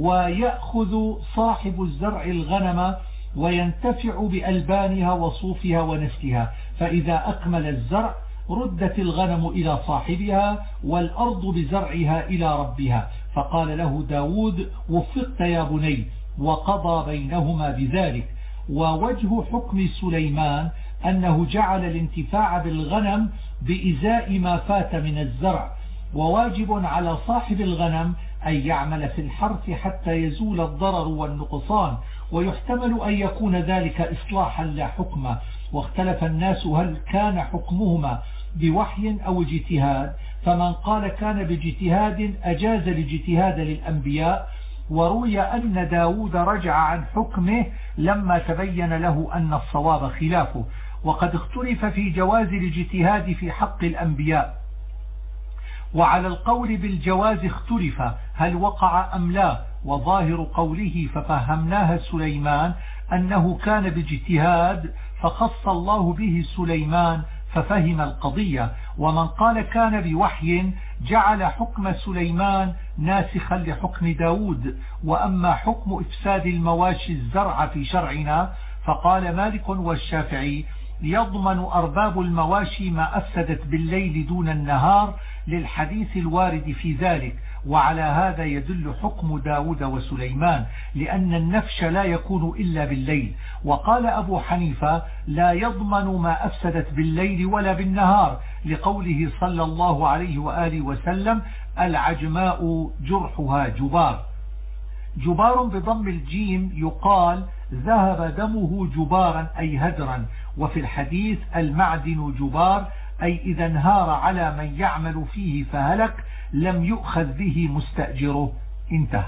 ويأخذ صاحب الزرع الغنم وينتفع بألبانها وصوفها ونسلها، فإذا أكمل الزرع ردت الغنم إلى صاحبها والأرض بزرعها إلى ربها. فقال له داود وفقت يا بني، وقضى بينهما بذلك. ووجه حكم سليمان أنه جعل الانتفاع بالغنم بإزاء ما فات من الزرع، وواجب على صاحب الغنم أن يعمل في الحرث حتى يزول الضرر والنقصان، ويحتمل أن يكون ذلك إصلاحا لا حكما. واختلف الناس هل كان حكمهما بوحي أو اجتهاد، فمن قال كان باجتهاد أجاز الاجتهاد للأنبياء. وروي أن داود رجع عن حكمه لما تبين له أن الصواب خلافه. وقد اختلف في جواز الاجتهاد في حق الأنبياء، وعلى القول بالجواز اختلف هل وقع أم لا، وظاهر قوله ففهمناها سليمان أنه كان باجتهاد فخص الله به سليمان ففهم القضية. ومن قال كان بوحي جعل حكم سليمان ناسخا لحكم داود. وأما حكم إفساد المواشي الزرع في شرعنا فقال مالك والشافعي يضمن أرباب المواشي ما أفسدت بالليل دون النهار للحديث الوارد في ذلك. وعلى هذا يدل حكم داود وسليمان لأن النفش لا يكون إلا بالليل. وقال أبو حنيفة لا يضمن ما أفسدت بالليل ولا بالنهار لقوله صلى الله عليه وآله وسلم العجماء جرحها جبار. جبار بضم الجيم يقال ذهب دمه جبارا أي هدرا. وفي الحديث المعدن جبار أي إذا انهار على من يعمل فيه فهلك لم يؤخذ به مستأجره. انتهى.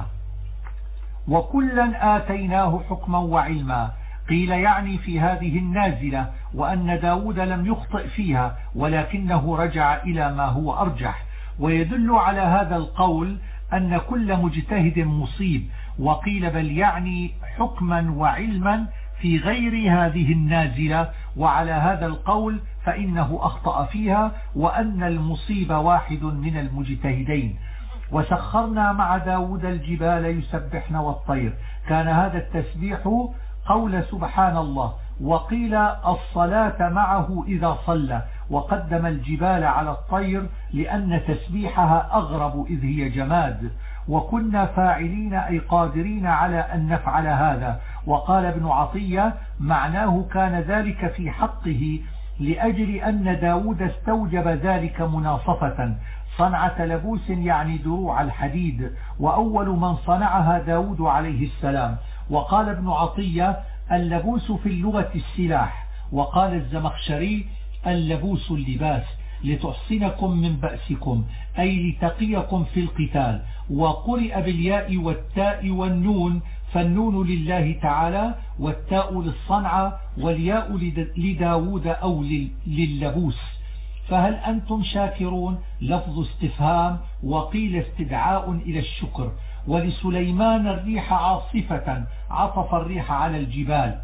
وكلا آتيناه حكما وعلما قيل يعني في هذه النازلة، وأن داود لم يخطئ فيها ولكنه رجع إلى ما هو أرجح. ويدل على هذا القول أن كل مجتهد مصيب. وقيل بل يعني حكما وعلما في غير هذه النازلة، وعلى هذا القول فإنه أخطأ فيها، وأن المصيب واحد من المجتهدين. وسخرنا مع داود الجبال يسبحن والطير، كان هذا التسبيح قول سبحان الله. وقيل الصلاة معه إذا صلى، وقدم الجبال على الطير لأن تسبيحها أغرب إذ هي جماد. وكنا فاعلين أي قادرين على أن نفعل هذا. وقال ابن عطية معناه كان ذلك في حقه لأجل أن داود استوجب ذلك مناصفة. صنعة لبوس يعني دروع الحديد، وأول من صنعها داود عليه السلام. وقال ابن عطية اللبوس في اللغة السلاح. وقال الزمخشري اللبوس اللباس لتحصنكم من بأسكم أي لتقيكم في القتال. وقرئ بالياء والتاء والنون، فالنون لله تعالى والتاء للصنعة والياء لداود أو لللبوس. فهل أنتم شاكرون لفظ استفهام، وقيل استدعاء إلى الشكر. ولسليمان الريح عاصفة عطف الريح على الجبال،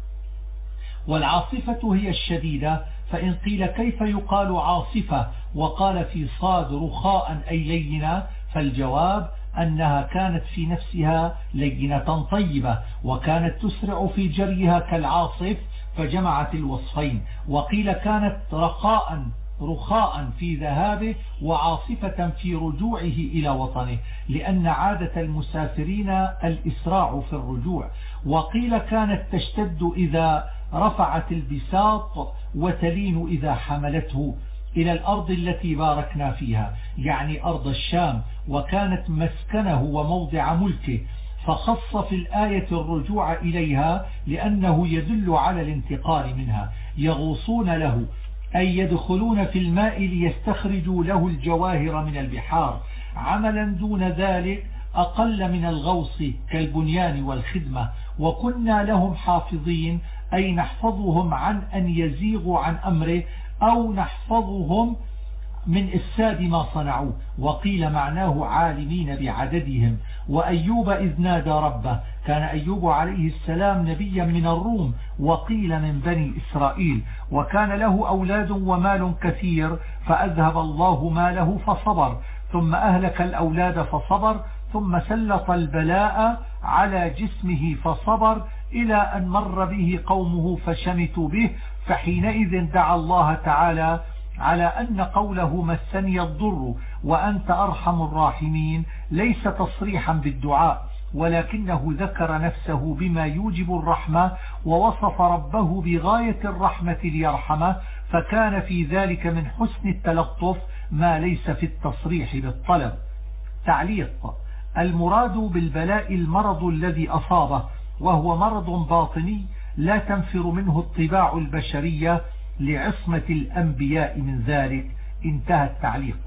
والعاصفة هي الشديدة. فإن قيل كيف يقال عاصفة وقال في صاد رخاء أي لينة، فالجواب أنها كانت في نفسها لينة طيبة، وكانت تسرع في جريها كالعاصف فجمعت الوصفين. وقيل كانت رخاء في ذهابه وعاصفة في رجوعه إلى وطنه، لأن عادة المسافرين الإسراع في الرجوع. وقيل كانت تشتد إذا رفعت البساط وتلين إذا حملته إلى الأرض التي باركنا فيها، يعني أرض الشام، وكانت مسكنه وموضع ملكه. فخص في الآية الرجوع إليها لأنه يدل على الانتقال منها. يغوصون له أي يدخلون في الماء ليستخرجوا له الجواهر من البحار. عملا دون ذلك أقل من الغوص كالبنيان والخدمة. وكنا لهم حافظين أي نحفظهم عن أن يزيغوا عن أمره، أو نحفظهم من إفساد ما صنعوا. وقيل معناه عالمين بعددهم. وأيوب إذ نادى ربه، كان أيوب عليه السلام نبيا من الروم، وقيل من بني إسرائيل. وكان له أولاد ومال كثير فأذهب الله ماله فصبر، ثم أهلك الأولاد فصبر، ثم سلط البلاء على جسمه فصبر، إلى أن مر به قومه فشمتوا به. فحينئذ دعا الله تعالى على أن قوله مسني الضر وأنت أرحم الراحمين ليس تصريحا بالدعاء، ولكنه ذكر نفسه بما يوجب الرحمة، ووصف ربه بغاية الرحمة ليرحمه، فكان في ذلك من حسن التلطف ما ليس في التصريح بالطلب. تعليق: المراد بالبلاء المرض الذي أصابه، وهو مرض باطني لا تنفر منه الطباع البشرية لعصمة الأنبياء من ذلك. انتهى التعليق.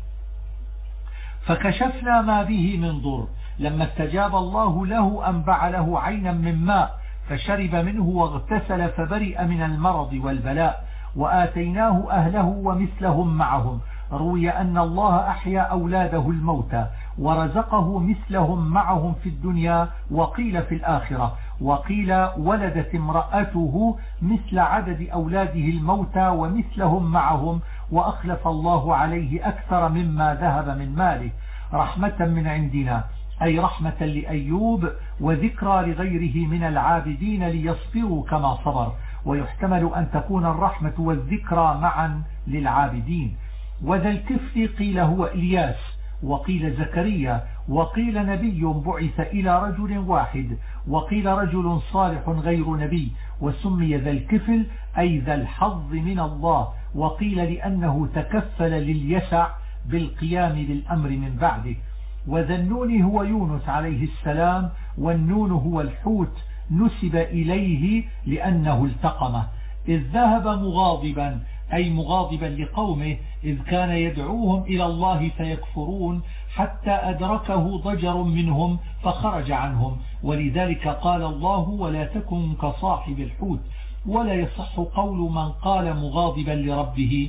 فكشفنا ما به من ضر، لما استجاب الله له أنبع له عينا من ماء فشرب منه واغتسل فبرئ من المرض والبلاء. وآتيناه أهله ومثلهم معهم روي أن الله أحيا أولاده الموتى ورزقه مثلهم معهم في الدنيا، وقيل في الآخرة، وقيل ولدت امرأته مثل عدد أولاده الموتى ومثلهم معهم، وأخلف الله عليه أكثر مما ذهب من ماله رحمة من عندنا، أي رحمة لأيوب وذكرى لغيره من العابدين ليصبروا كما صبر. ويحتمل أن تكون الرحمة والذكرى معا للعابدين. وذا الكفل قيل هو إلياس، وقيل زكريا، وقيل نبي بعث إلى رجل واحد، وقيل رجل صالح غير نبي، وسمي ذا الكفل أي ذا الحظ من الله، وقيل لأنه تكفل لليسع بالقيام بالأمر من بعده. وذا النون هو يونس عليه السلام، والنون هو الحوت نسب إليه لأنه التقمه، إذ ذهب مغاضبا أي مغاضبا لقومه، إذ كان يدعوهم إلى الله فيكفرون حتى أدركه ضجر منهم فخرج عنهم، ولذلك قال الله ولا تكن كصاحب الحوت. ولا يصح قول من قال مغاضبا لربه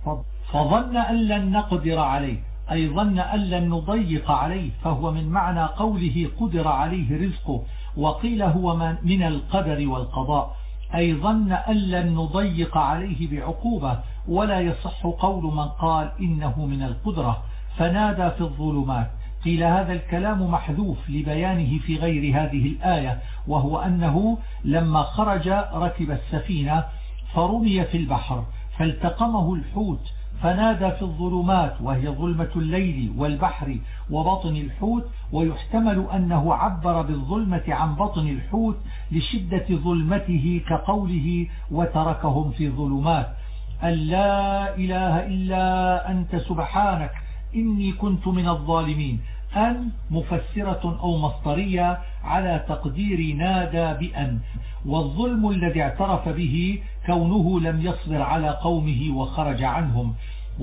فظن أن لن نقدر عليه، أي ظن أن لن نضيق عليه، فهو من معنى قوله قدر عليه رزقه. وقيل هو من القدر والقضاء، أي ظن أن لن نضيق عليه بعقوبة. ولا يصح قول من قال إنه من القدرة فنادى في الظلمات. قيل هذا الكلام محذوف لبيانه في غير هذه الآية، وهو أنه لما خرج ركب السفينة فرمي في البحر فالتقمه الحوت فنادى في الظلمات، وهي ظلمة الليل والبحر وبطن الحوت. ويحتمل أنه عبر بالظلمة عن بطن الحوت لشدة ظلمته كقوله وتركهم في ظلمات، أن لا إله إلا أنت سبحانك إني كنت من الظالمين. أن مفسرة أو مصدرية على تقدير نادى بأن، والظلم الذي اعترف به كونه لم يصبر على قومه وخرج عنهم.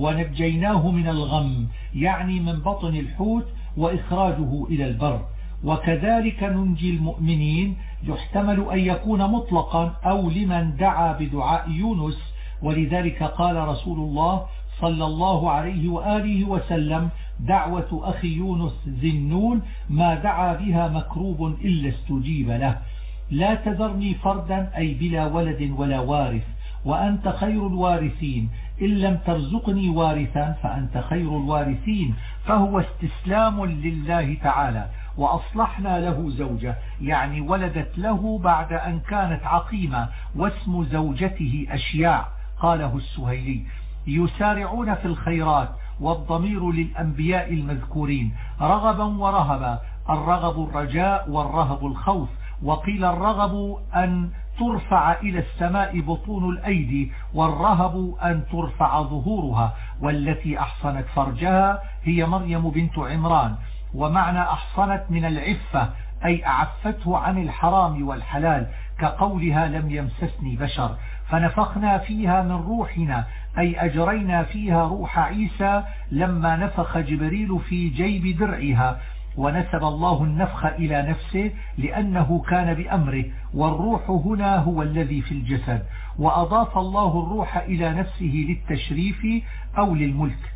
ونجيناه من الغم يعني من بطن الحوت وإخراجه إلى البر. وكذلك ننجي المؤمنين يحتمل أن يكون مطلقا أو لمن دعا بدعاء يونس، ولذلك قال رسول الله صلى الله عليه وآله وسلم دعوة أخي يونس ذي النون ما دعا بها مكروب إلا استجيب له. لا تذرني فردا أي بلا ولد ولا وارث، وأنت خير الوارثين، إن لم ترزقني وارثا فأنت خير الوارثين. فهو استسلام لله تعالى. وأصلحنا له زوجة يعني ولدت له بعد أن كانت عقيمة، واسم زوجته أشياع قاله السهيلي. يسارعون في الخيرات، والضمير للأنبياء المذكورين رغبا ورهبا، الرغب الرجاء والرهب الخوف. وقيل الرغب أن ترفع إلى السماء بطون الأيدي، والرهب أن ترفع ظهورها. والتي أحصنت فرجها هي مريم بنت عمران. ومعنى أحصنت من العفة أي أعفته عن الحرام والحلال، كقولها لم يمسسني بشر، فنفخنا فيها من روحنا أي أجرينا فيها روح عيسى لما نفخ جبريل في جيب درعها. ونسب الله النفخ إلى نفسه لأنه كان بأمره، والروح هنا هو الذي في الجسد. وأضاف الله الروح إلى نفسه للتشريف أو للملك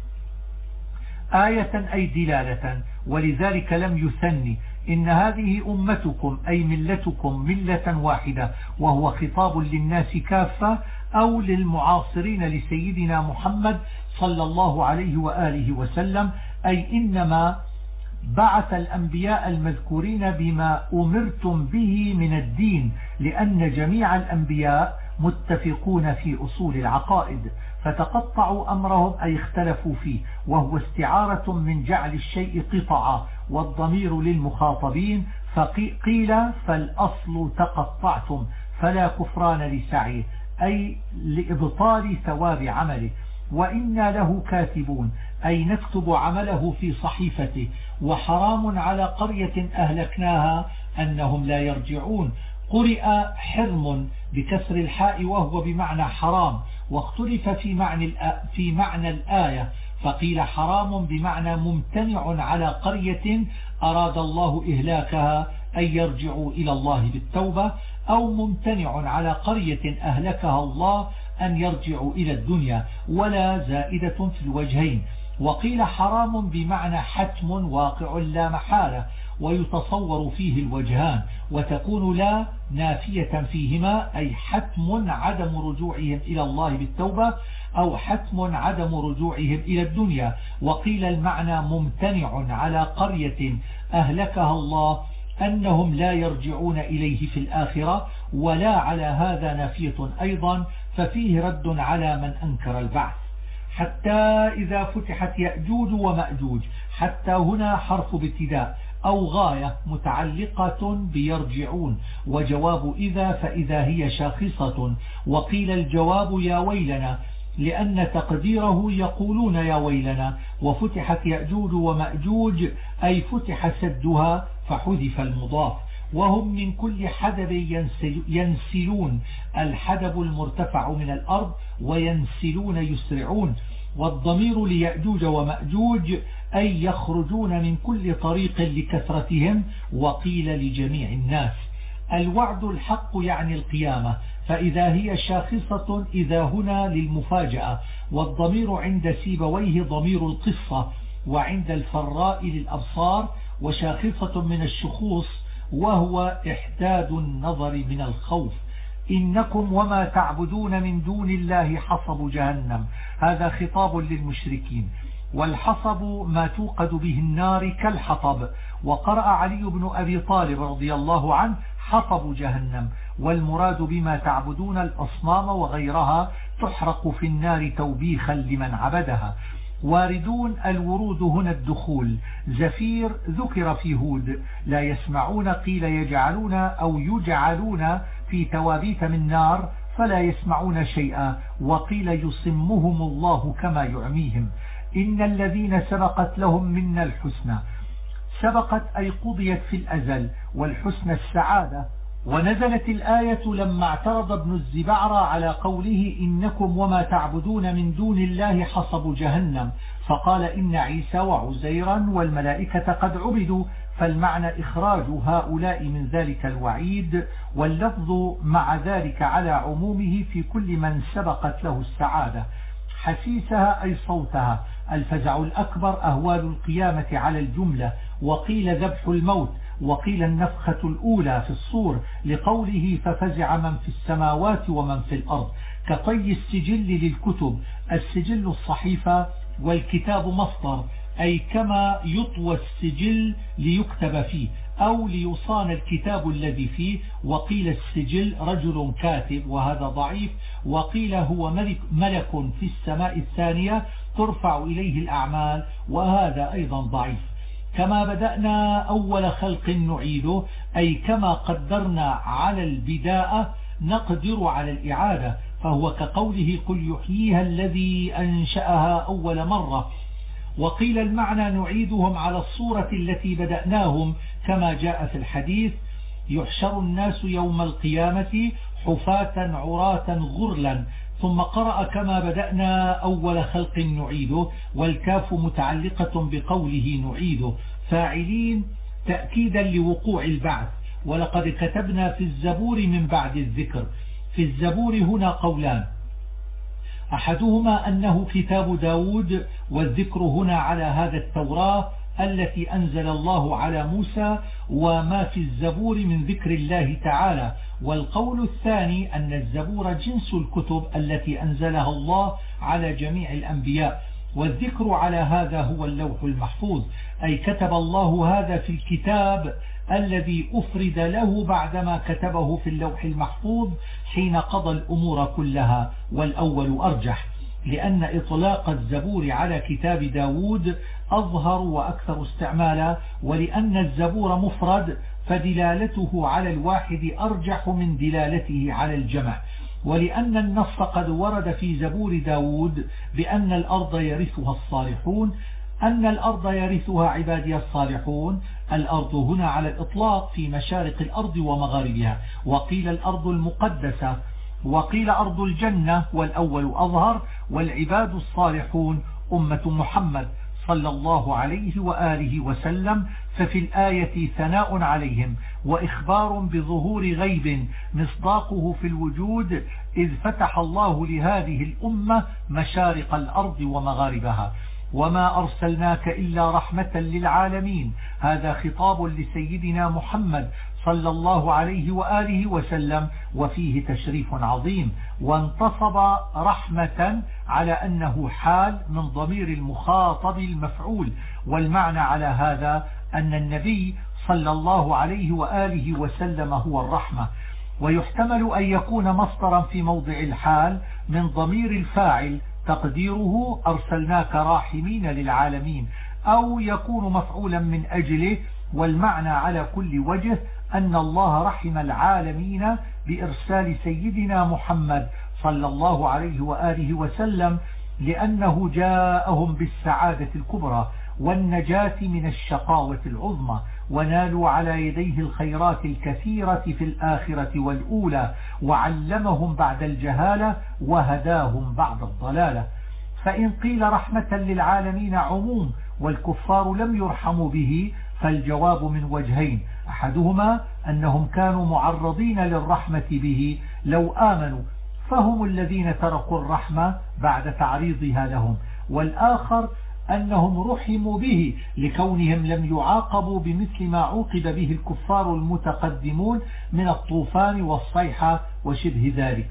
آية أي دلالة، ولذلك لم يثني. إن هذه أمتكم أي ملتكم ملة واحدة، وهو خطاب للناس كافة أو للمعاصرين لسيدنا محمد صلى الله عليه وآله وسلم، أي إنما بعث الأنبياء المذكورين بما أمرتم به من الدين، لأن جميع الأنبياء متفقون في أصول العقائد، فتقطعوا أمرهم أي اختلفوا فيه، وهو استعارة من جعل الشيء قطعا، والضمير للمخاطبين. فقيل فالأصل تقطعتم فلا كفران لسعيه أي لإبطال ثواب عمله. وإنا له كاتبون أي نكتب عمله في صحيفته. وحرام على قرية أهلكناها أنهم لا يرجعون. قرئ حرم بكسر الحاء وهو بمعنى حرام، واختلف في معنى الآية، فقيل حرام بمعنى ممتنع على قرية أراد الله إهلاكها أن يرجعوا إلى الله بالتوبة، أو ممتنع على قرية أهلكها الله أن يرجعوا إلى الدنيا، ولا زائدة في الوجهين. وقيل حرام بمعنى حتم واقع لا محالة، ويتصور فيه الوجهان، وتكون لا نافية فيهما، أي حتم عدم رجوعهم إلى الله بالتوبة، أو حتم عدم رجوعهم إلى الدنيا. وقيل المعنى ممتنع على قرية أهلكها الله أنهم لا يرجعون إليه في الآخرة، ولا على هذا نافية أيضا، ففيه رد على من أنكر البعث. حتى إذا فتحت يأجوج ومأجوج، حتى هنا حرف ابتداء أو غاية متعلقة بيرجعون، وجواب إذا فإذا هي شاخصة. وقيل الجواب يا ويلنا، لأن تقديره يقولون يا ويلنا. وفتحت يأجوج ومأجوج أي فتح سدها فحذف المضاف. وهم من كل حدب ينسلون، الحدب المرتفع من الأرض، وينسلون يسرعون. والضمير ليأجوج ومأجوج أي يخرجون من كل طريق لكثرتهم. وقيل لجميع الناس. الوعد الحق يعني القيامة، فإذا هي شاخصة إذا هنا للمفاجأة. والضمير عند سيبويه ضمير القصة، وعند الفراء للأبصار. وشاخصة من الشخوص، وهو إحداد النظر من الخوف. إنكم وما تعبدون من دون الله حصب جهنم، هذا خطاب للمشركين. والحصب ما توقد به النار كالحطب. وقرأ علي بن أبي طالب رضي الله عنه حطب جهنم، والمراد بما تعبدون الأصنام وغيرها تحرق في النار توبيخا لمن عبدها. واردون الورود هنا الدخول. زفير ذكر في هود. لا يسمعون قيل يجعلون أو يجعلون في توابيت من نار فلا يسمعون شيئا. وقيل يصمهم الله كما يعميهم. إن الذين سبقت لهم منا الحسنى، سبقت أي قضيت في الأزل، والحسنى السعادة. ونزلت الآية لما اعترض ابن الزبعرى على قوله إنكم وما تعبدون من دون الله حصب جهنم، فقال إن عيسى وعزيرا والملائكة قد عبدوا، فالمعنى إخراج هؤلاء من ذلك الوعيد، واللفظ مع ذلك على عمومه في كل من سبقت له السعادة. حسيسها أي صوتها. الفزع الأكبر أهوال القيامة على الجملة. وقيل ذبح الموت، وقيل النفخة الأولى في الصور، لقوله ففزع من في السماوات ومن في الأرض. كطي السجل للكتب، السجل الصحيفة، والكتاب مصدر، أي كما يطوى السجل ليكتب فيه أو ليصان الكتاب الذي فيه. وقيل السجل رجل كاتب، وهذا ضعيف. وقيل هو ملك في السماء الثانية ترفع إليه الأعمال، وهذا أيضا ضعيف. كما بدأنا أول خلق نعيده، أي كما قدرنا على البداءة نقدر على الإعادة، فهو كقوله قل يحييها الذي أنشأها أول مرة. وقيل المعنى نعيدهم على الصورة التي بدأناهم، كما جاء في الحديث يحشر الناس يوم القيامة حفاة عراة غرلا. ثم قرأ كما بدأنا أول خلق نعيده، والكاف متعلقة بقوله نعيده، فاعلين تأكيدا لوقوع البعث. ولقد كتبنا في الزبور من بعد الذكر. في الزبور هنا قولان، أحدهما أنه كتاب داود، والذكر هنا على هذا التوراة التي أنزل الله على موسى، وما في الزبور من ذكر الله تعالى. والقول الثاني أن الزبور جنس الكتب التي أنزلها الله على جميع الأنبياء، والذكر على هذا هو اللوح المحفوظ، أي كتب الله هذا في الكتاب الذي أفرد له بعدما كتبه في اللوح المحفوظ حين قضى الأمور كلها. والأول أرجح، لأن إطلاق الزبور على كتاب داود أظهر وأكثر استعمالا، ولأن الزبور مفرد فدلالته على الواحد أرجح من دلالته على الجمع، ولأن النص قد ورد في زبور داود بأن الأرض يرثها الصالحون، أن الأرض يرثها عبادي الصالحون. الأرض هنا على الإطلاق في مشارق الأرض ومغاربها. وقيل الأرض المقدسة، وقيل أرض الجنة، والأول أظهر. والعباد الصالحون أمة محمد صلى الله عليه وآله وسلم، ففي الآية ثناء عليهم وإخبار بظهور غيب مصداقه في الوجود، إذ فتح الله لهذه الأمة مشارق الأرض ومغاربها. وما أرسلناك إلا رحمة للعالمين، هذا خطاب لسيدنا محمد صلى الله عليه وآله وسلم، وفيه تشريف عظيم. وانتصب رحمة على أنه حال من ضمير المخاطب المفعول، والمعنى على هذا أن النبي صلى الله عليه وآله وسلم هو الرحمة. ويحتمل أن يكون مصدرا في موضع الحال من ضمير الفاعل تقديره أرسلناك راحمين للعالمين، أو يكون مفعولا من أجله، والمعنى على كل وجه أن الله رحم العالمين بإرسال سيدنا محمد صلى الله عليه وآله وسلم، لأنه جاءهم بالسعادة الكبرى والنجاة من الشقاوة العظمى، ونالوا على يديه الخيرات الكثيرة في الآخرة والأولى، وعلمهم بعد الجهالة وهداهم بعد الضلالة. فإن قيل رحمة للعالمين عموم والكفار لم يرحموا به، فالجواب من وجهين: أحدهما أنهم كانوا معرضين للرحمة به لو آمنوا، فهم الذين تركوا الرحمة بعد تعريضها لهم، والآخر أنهم رحموا به لكونهم لم يعاقبوا بمثل ما عوقب به الكفار المتقدمون من الطوفان والصيحة وشبه ذلك.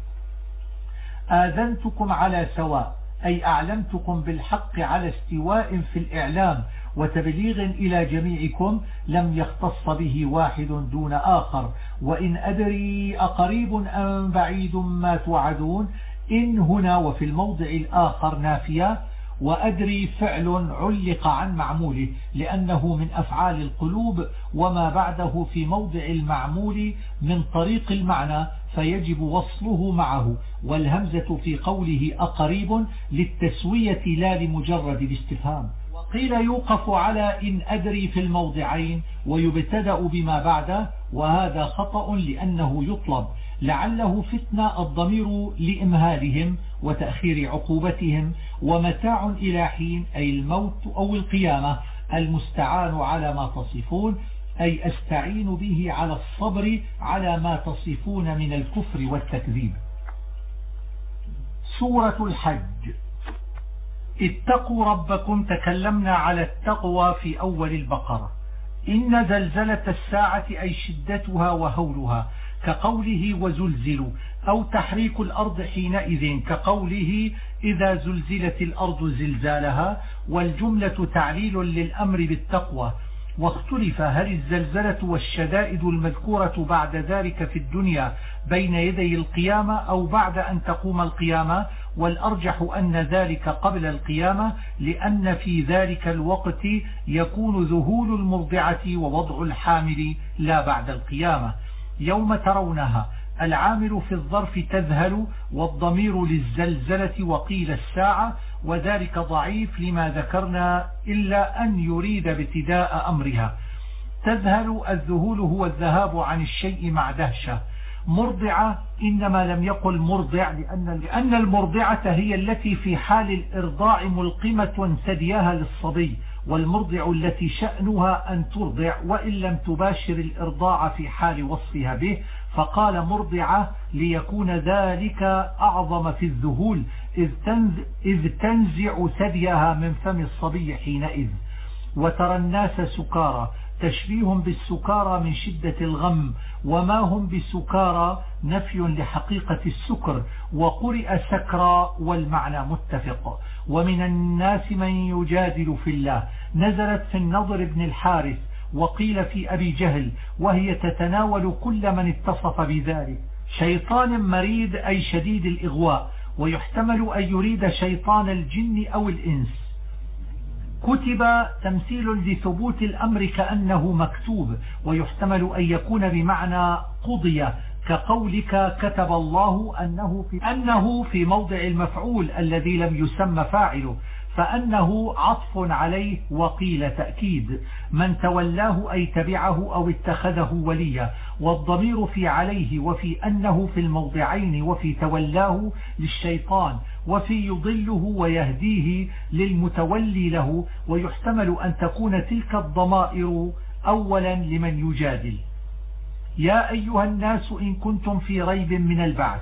آذنتكم على سواء، أي أعلمتكم بالحق على استواء في الإعلام وتبليغ إلى جميعكم، لم يختص به واحد دون آخر. وإن أدري أقريب أم بعيد ما توعدون، إن هنا وفي الموضع الآخر نافية، وأدري فعل علق عن معموله لأنه من أفعال القلوب، وما بعده في موضع المعمول من طريق المعنى فيجب وصله معه، والهمزة في قوله أقريب للتسوية لا لمجرد الاستفهام. وقيل يوقف على إن أدري في الموضعين ويبتدأ بما بعده، وهذا خطأ لأنه يطلب لعله فتنة الضمير لإمهالهم وتأخير عقوبتهم، ومتاع إلى حين أي الموت أو القيامة، المستعان على ما تصفون، أي أستعين به على الصبر على ما تصفون من الكفر والتكذيب. سورة الحج. اتقوا ربكم، تكلمنا على التقوى في أول البقرة. إن زلزلة الساعة أي شدتها وهولها، كقوله وزلزلوا، أو تحريك الأرض حينئذ كقوله إذا زلزلت الأرض زلزالها، والجملة تعليل للأمر بالتقوى. واختلف هل الزلزلة والشدائد المذكورة بعد ذلك في الدنيا بين يدي القيامة أو بعد أن تقوم القيامة، والأرجح أن ذلك قبل القيامة، لأن في ذلك الوقت يكون ذهول المرضعة ووضع الحامل لا بعد القيامة. يوم ترونها، العامل في الظرف تذهل، والضمير للزلزلة وقيل الساعة، وذلك ضعيف لما ذكرنا إلا أن يريد ابتداء أمرها. تذهل، الذهول هو الذهاب عن الشيء مع دهشة. مرضعة إنما لم يقل مرضع لأن المرضعة هي التي في حال الإرضاع ملقمة ثديها للصبي، والمرضع التي شأنها أن ترضع وإن لم تباشر الإرضاع في حال وصفها به، فقال مرضعة ليكون ذلك أعظم في الذهول، إذ تنزع ثديها من فم الصبي حينئذ. وترى الناس سكارى، تشبيه بالسكارى من شدة الغم، وما هم بسكارى نفي لحقيقة السكر، وقرئ سكرى والمعنى متفق. ومن الناس من يجادل في الله، نزلت في النضر بن الحارث، وقيل في أبي جهل، وهي تتناول كل من اتصف بذلك. شيطان مريد أي شديد الإغواء، ويحتمل أن يريد شيطان الجن أو الإنس. كتب تمثيل لثبوت الأمر كأنه مكتوب، ويحتمل أن يكون بمعنى قضية، كقولك كتب الله أنه في موضع المفعول الذي لم يسمى فاعله، فأنه عطف عليه وقيل تأكيد. من تولاه أي تبعه أو اتخذه وليا، والضمير في عليه وفي أنه في الموضعين، وفي تولاه للشيطان، وفي يضله ويهديه للمتولي له. ويحتمل أن تكون تلك الضمائر أولا لمن يجادل. يا أيها الناس إن كنتم في ريب من البعث.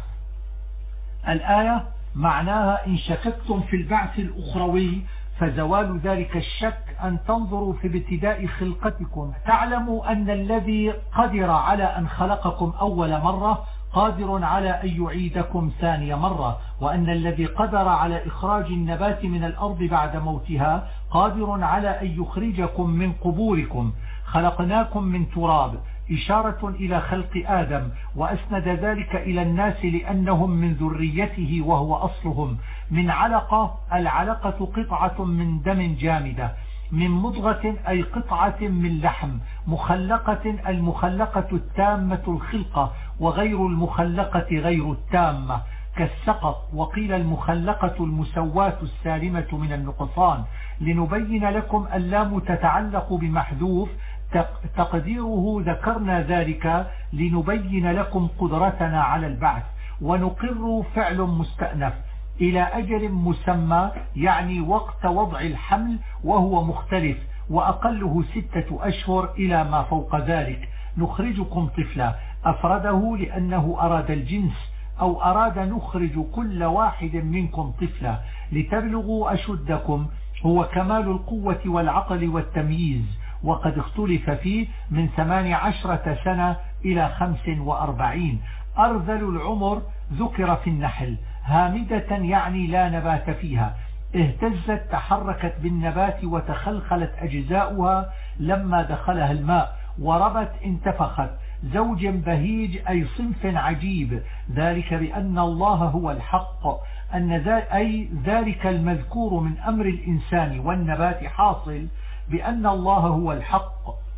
الآية معناها إن شككتم في البعث الأخروي فزوال ذلك الشك أن تنظروا في ابتداء خلقتكم، تعلموا أن الذي قدر على أن خلقكم أول مرة قادر على أن يعيدكم ثاني مرة، وأن الذي قدر على إخراج النبات من الأرض بعد موتها قادر على أن يخرجكم من قبوركم. خلقناكم من تراب، إشارة إلى خلق آدم، وأسند ذلك إلى الناس لأنهم من ذريته وهو أصلهم. من علقة، العلقة قطعة من دم جامدة. من مضغة أي قطعة من لحم. مخلقة، المخلقة التامة الخلقة، وغير المخلقة غير التامة كالسقط. وقيل المخلقة المسواة السالمة من النقصان. لنبين لكم اللام تتعلق بمحذوف تقديره ذكرنا ذلك لنبين لكم قدرتنا على البعث. ونقر فعل مستأنف إلى أجل مسمى، يعني وقت وضع الحمل، وهو مختلف، وأقله 6 أشهر إلى ما فوق ذلك. نخرجكم طفلا، أفرده لأنه أراد الجنس، أو أراد نخرج كل واحد منكم طفلا لتبلغوا أشدكم، هو كمال القوة والعقل والتمييز. وقد اختلف فيه من 18 سنة إلى 45. أرذل العمر ذكر في النحل، هامدة يعني لا نبات فيها، اهتزت تحركت بالنبات وتخلخلت أجزاؤها لما دخلها الماء، وربت انتفخت. زوج بهيج أي صنف عجيب، ذلك بأن الله هو الحق، أي ذلك المذكور من أمر الإنسان والنبات حاصل بأن الله هو الحق،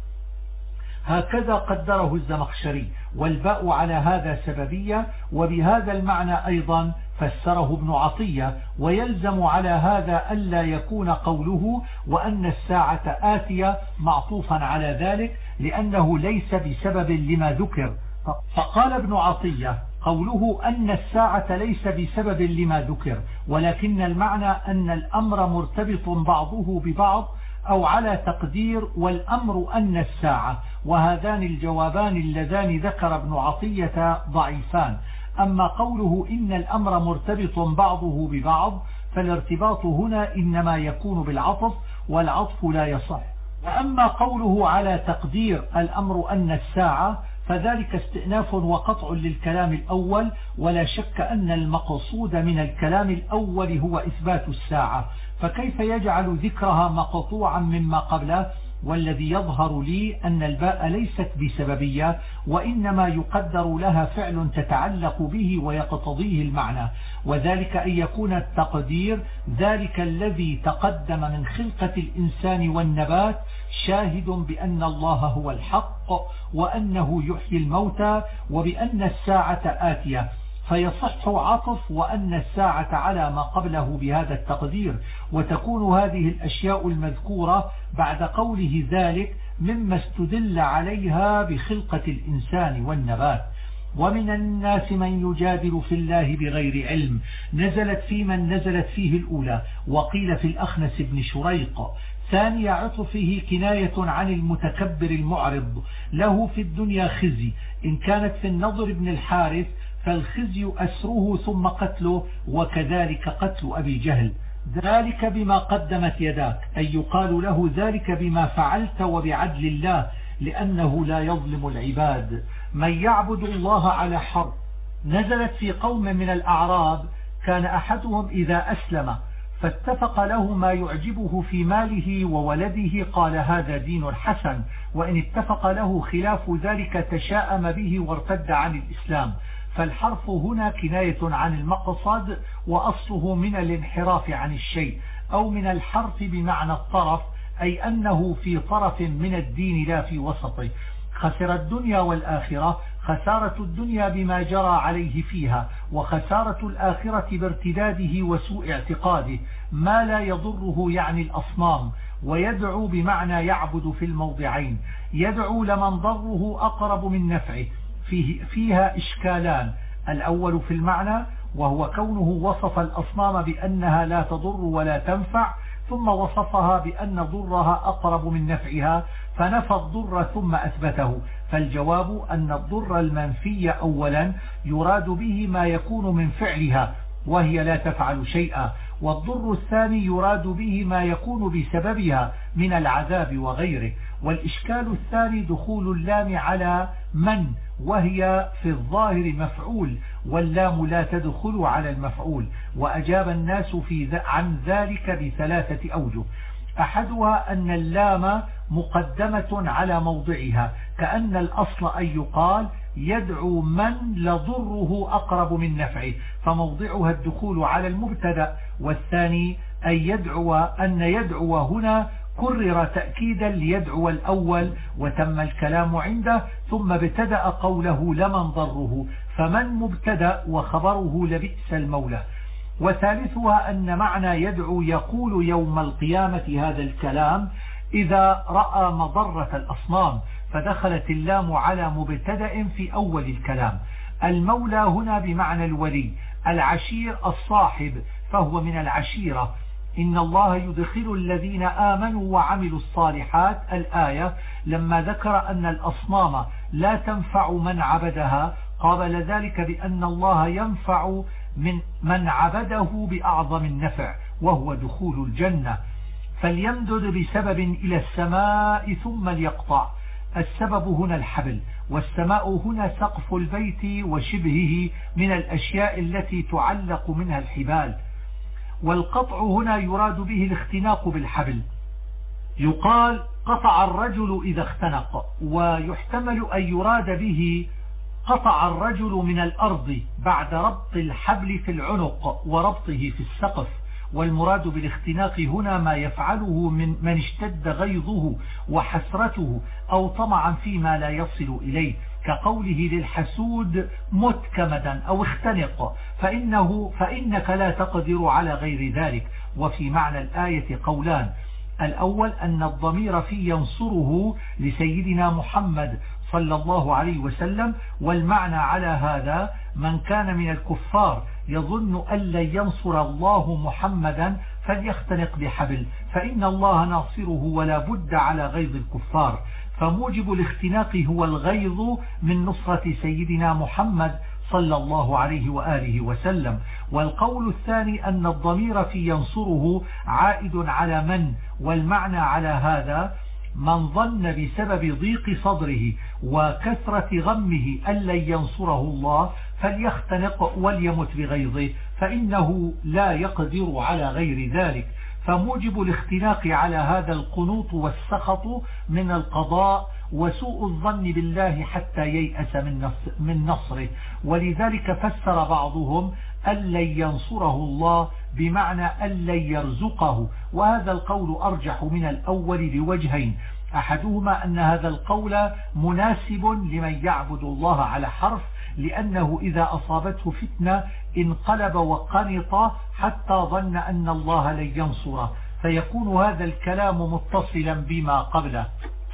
هكذا قدره الزمخشري. والباء على هذا سببية، وبهذا المعنى أيضا فسره ابن عطية. ويلزم على هذا ألا يكون قوله وأن الساعة آتية معطوفا على ذلك، لأنه ليس بسبب لما ذكر. فقال ابن عطية قوله أن الساعة ليس بسبب لما ذكر، ولكن المعنى أن الأمر مرتبط بعضه ببعض، أو على تقدير والأمر أن الساعة. وهذان الجوابان اللذان ذكر ابن عطية ضعيفان. أما قوله إن الأمر مرتبط بعضه ببعض فالارتباط هنا إنما يكون بالعطف، والعطف لا يصح. وأما قوله على تقدير الأمر أن الساعة فذلك استئناف وقطع للكلام الأول، ولا شك أن المقصود من الكلام الأول هو إثبات الساعة، فكيف يجعل ذكرها مقطوعا مما قبله؟ والذي يظهر لي أن الباء ليست بسببية، وإنما يقدر لها فعل تتعلق به ويقتضيه المعنى، وذلك أن يكون التقدير ذلك الذي تقدم من خلقة الإنسان والنبات شاهد بأن الله هو الحق، وأنه يحيي الموتى، وبأن الساعة آتية، فيصح عطف وأن الساعة على ما قبله بهذا التقدير. وتكون هذه الأشياء المذكورة بعد قوله ذلك مما استدل عليها بخلقة الإنسان والنبات. ومن الناس من يجادل في الله بغير علم، نزلت في من نزلت فيه الأولى، وقيل في الأخنس بن شريق. ثاني عطفه كناية عن المتكبر المعرض، له في الدنيا خزي. إن كانت في النضر بن الحارث فالخزي أسره ثم قتله، وكذلك قتل أبي جهل. ذلك بما قدمت يداك، أي يقال له ذلك بما فعلت وبعدل الله، لأنه لا يظلم العباد. من يعبد الله على حرف، نزلت في قوم من الأعراب كان أحدهم إذا أسلم فاتفق له ما يعجبه في ماله وولده قال هذا دين حسن، وإن اتفق له خلاف ذلك تشاءم به وارتد عن الإسلام. فالحرف هنا كناية عن المقصد، وأصله من الانحراف عن الشيء، أو من الحرف بمعنى الطرف، أي أنه في طرف من الدين لا في وسطه. خسر الدنيا والآخرة، خسارة الدنيا بما جرى عليه فيها، وخسارة الآخرة بارتداده وسوء اعتقاده. ما لا يضره يعني الأصنام. ويدعو بمعنى يعبد في الموضعين. يدعو لمن ضره أقرب من نفعه فيها إشكالان: الأول في المعنى، وهو كونه وصف الأصنام بأنها لا تضر ولا تنفع، ثم وصفها بأن ضرها أقرب من نفعها فنفى الضر ثم أثبته. فالجواب أن الضر المنفي أولا يراد به ما يكون من فعلها وهي لا تفعل شيئا، والضر الثاني يراد به ما يكون بسببها من العذاب وغيره. والإشكال الثاني دخول اللام على من، وهي في الظاهر مفعول، واللام لا تدخل على المفعول. وأجاب الناس عن ذلك بثلاثة أوجه: أحدها أن اللام مقدمة على موضعها، كأن الأصل أن يقال يدعو من لضره أقرب من نفعه، فموضعها الدخول على المبتدأ. والثاني أن يدعو هنا كرر تأكيدا ليدعو الأول، وتم الكلام عنده، ثم ابتدأ قوله لمن ضره، فمن مبتدأ وخبره لبئس المولى. وثالثها أن معنى يدعو يقول يوم القيامة هذا الكلام إذا رأى مضرة الأصنام، فدخلت اللام على مبتدأ في أول الكلام. المولى هنا بمعنى الولي، العشير الصاحب، فهو من العشيرة. إن الله يدخل الذين آمنوا وعملوا الصالحات الآية، لما ذكر أن الأصنام لا تنفع من عبدها قابل ذلك بأن الله ينفع من عبده بأعظم النفع، وهو دخول الجنة. فليمدد بسبب إلى السماء ثم ليقطع. السبب هنا الحبل، والسماء هنا سقف البيت وشبهه من الأشياء التي تعلق منها الحبال. والقطع هنا يراد به الاختناق بالحبل، يقال قطع الرجل إذا اختنق، ويحتمل أن يراد به قطع الرجل من الأرض بعد ربط الحبل في العنق وربطه في السقف. والمراد بالاختناق هنا ما يفعله من اشتد غيظه وحسرته أو طمعا فيما لا يصل إليه، كقوله للحسود مت كمدا أو اختنق فإنك لا تقدر على غير ذلك. وفي معنى الآية قولان: الأول أن الضمير في ينصره لسيدنا محمد صلى الله عليه وسلم، والمعنى على هذا من كان من الكفار يظن أن لن ينصر الله محمدا فليختنق بحبل، فإن الله ناصره ولا بد على غيظ الكفار. فموجب الاختناق هو الغيظ من نصرة سيدنا محمد صلى الله عليه وآله وسلم. والقول الثاني أن الضمير في ينصره عائد على من، والمعنى على هذا من ظن بسبب ضيق صدره وكثرة غمه أن لن ينصره الله فليختنق وليمت بغيظه، فإنه لا يقدر على غير ذلك. فموجب الاختناق على هذا القنوط والسخط من القضاء وسوء الظن بالله حتى ييأس من نصره. ولذلك فسر بعضهم أن لن ينصره الله بمعنى أن لن يرزقه، وهذا القول أرجح من الأول لوجهين: أحدهما أن هذا القول مناسب لمن يعبد الله على حرف، لأنه إذا أصابته فتنة انقلب وقنط حتى ظن أن الله لن ينصره، فيكون هذا الكلام متصلا بما قبله.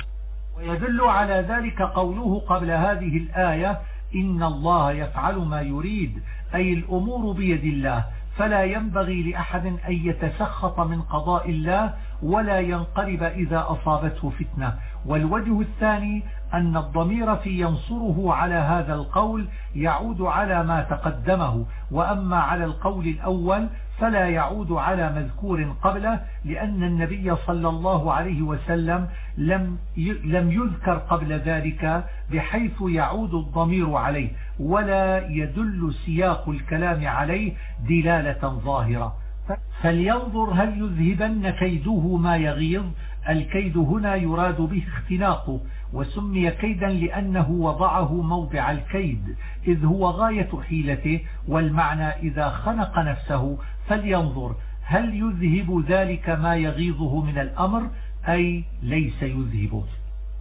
ويدل على ذلك قوله قبل هذه الآية: إن الله يفعل ما يريد، أي الأمور بيد الله، فلا ينبغي لأحد أن يتسخط من قضاء الله ولا ينقلب إذا أصابته فتنة. والوجه الثاني أن الضمير في ينصره على هذا القول يعود على ما تقدمه، وأما على القول الأول فلا يعود على مذكور قبله، لأن النبي صلى الله عليه وسلم لم يذكر قبل ذلك بحيث يعود الضمير عليه، ولا يدل سياق الكلام عليه دلالة ظاهرة. فلينظر هل يذهبن كيده ما يغيظ. الكيد هنا يراد به اختناقه، وسمي كيدا لأنه وضعه موضع الكيد، إذ هو غاية حيلته. والمعنى إذا خنق نفسه فلينظر هل يذهب ذلك ما يغيظه من الأمر، أي ليس يذهبه.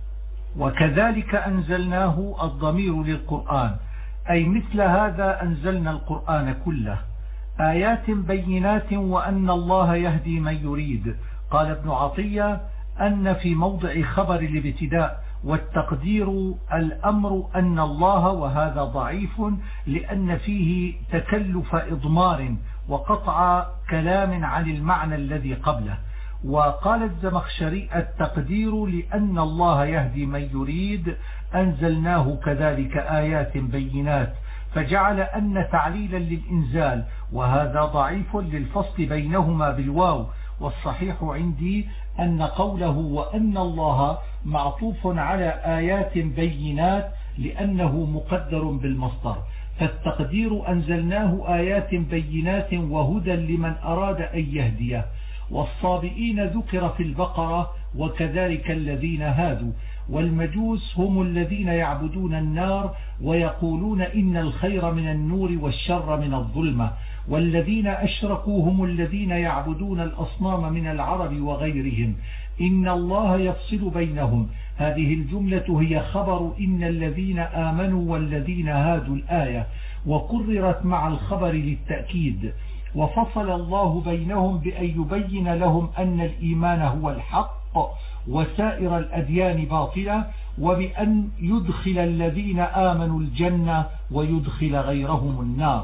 وكذلك أنزلناه الضمير للقرآن، أي مثل هذا أنزلنا القرآن كله آيات بينات وأن الله يهدي من يريد. قال ابن عطية أن في موضع خبر الابتداء والتقدير الأمر أن الله، وهذا ضعيف لأن فيه تكلف إضمار وقطع كلام عن المعنى الذي قبله. وقال الزمخشري التقدير لأن الله يهدي من يريد أنزلناه كذلك آيات بينات، فجعل أن تعليلا للإنزال، وهذا ضعيف للفصل بينهما بالواو. والصحيح عندي أن قوله وأن الله معطوف على آيات بينات لأنه مقدر بالمصدر، فالتقدير أنزلناه آيات بينات وهدى لمن أراد أن يهديه. والصابئين ذكر في البقرة وكذلك الذين هادوا. والمجوس هم الذين يعبدون النار ويقولون إن الخير من النور والشر من الظلمة. والذين أشركوا هم الذين يعبدون الأصنام من العرب وغيرهم، إن الله يفصل بينهم. هذه الجملة هي خبر إن الذين آمنوا والذين هادوا الآية، وكررت مع الخبر للتأكيد. وفصل الله بينهم بأن يبين لهم أن الإيمان هو الحق وسائر الأديان باطلة، وبأن يدخل الذين آمنوا الجنة ويدخل غيرهم النار.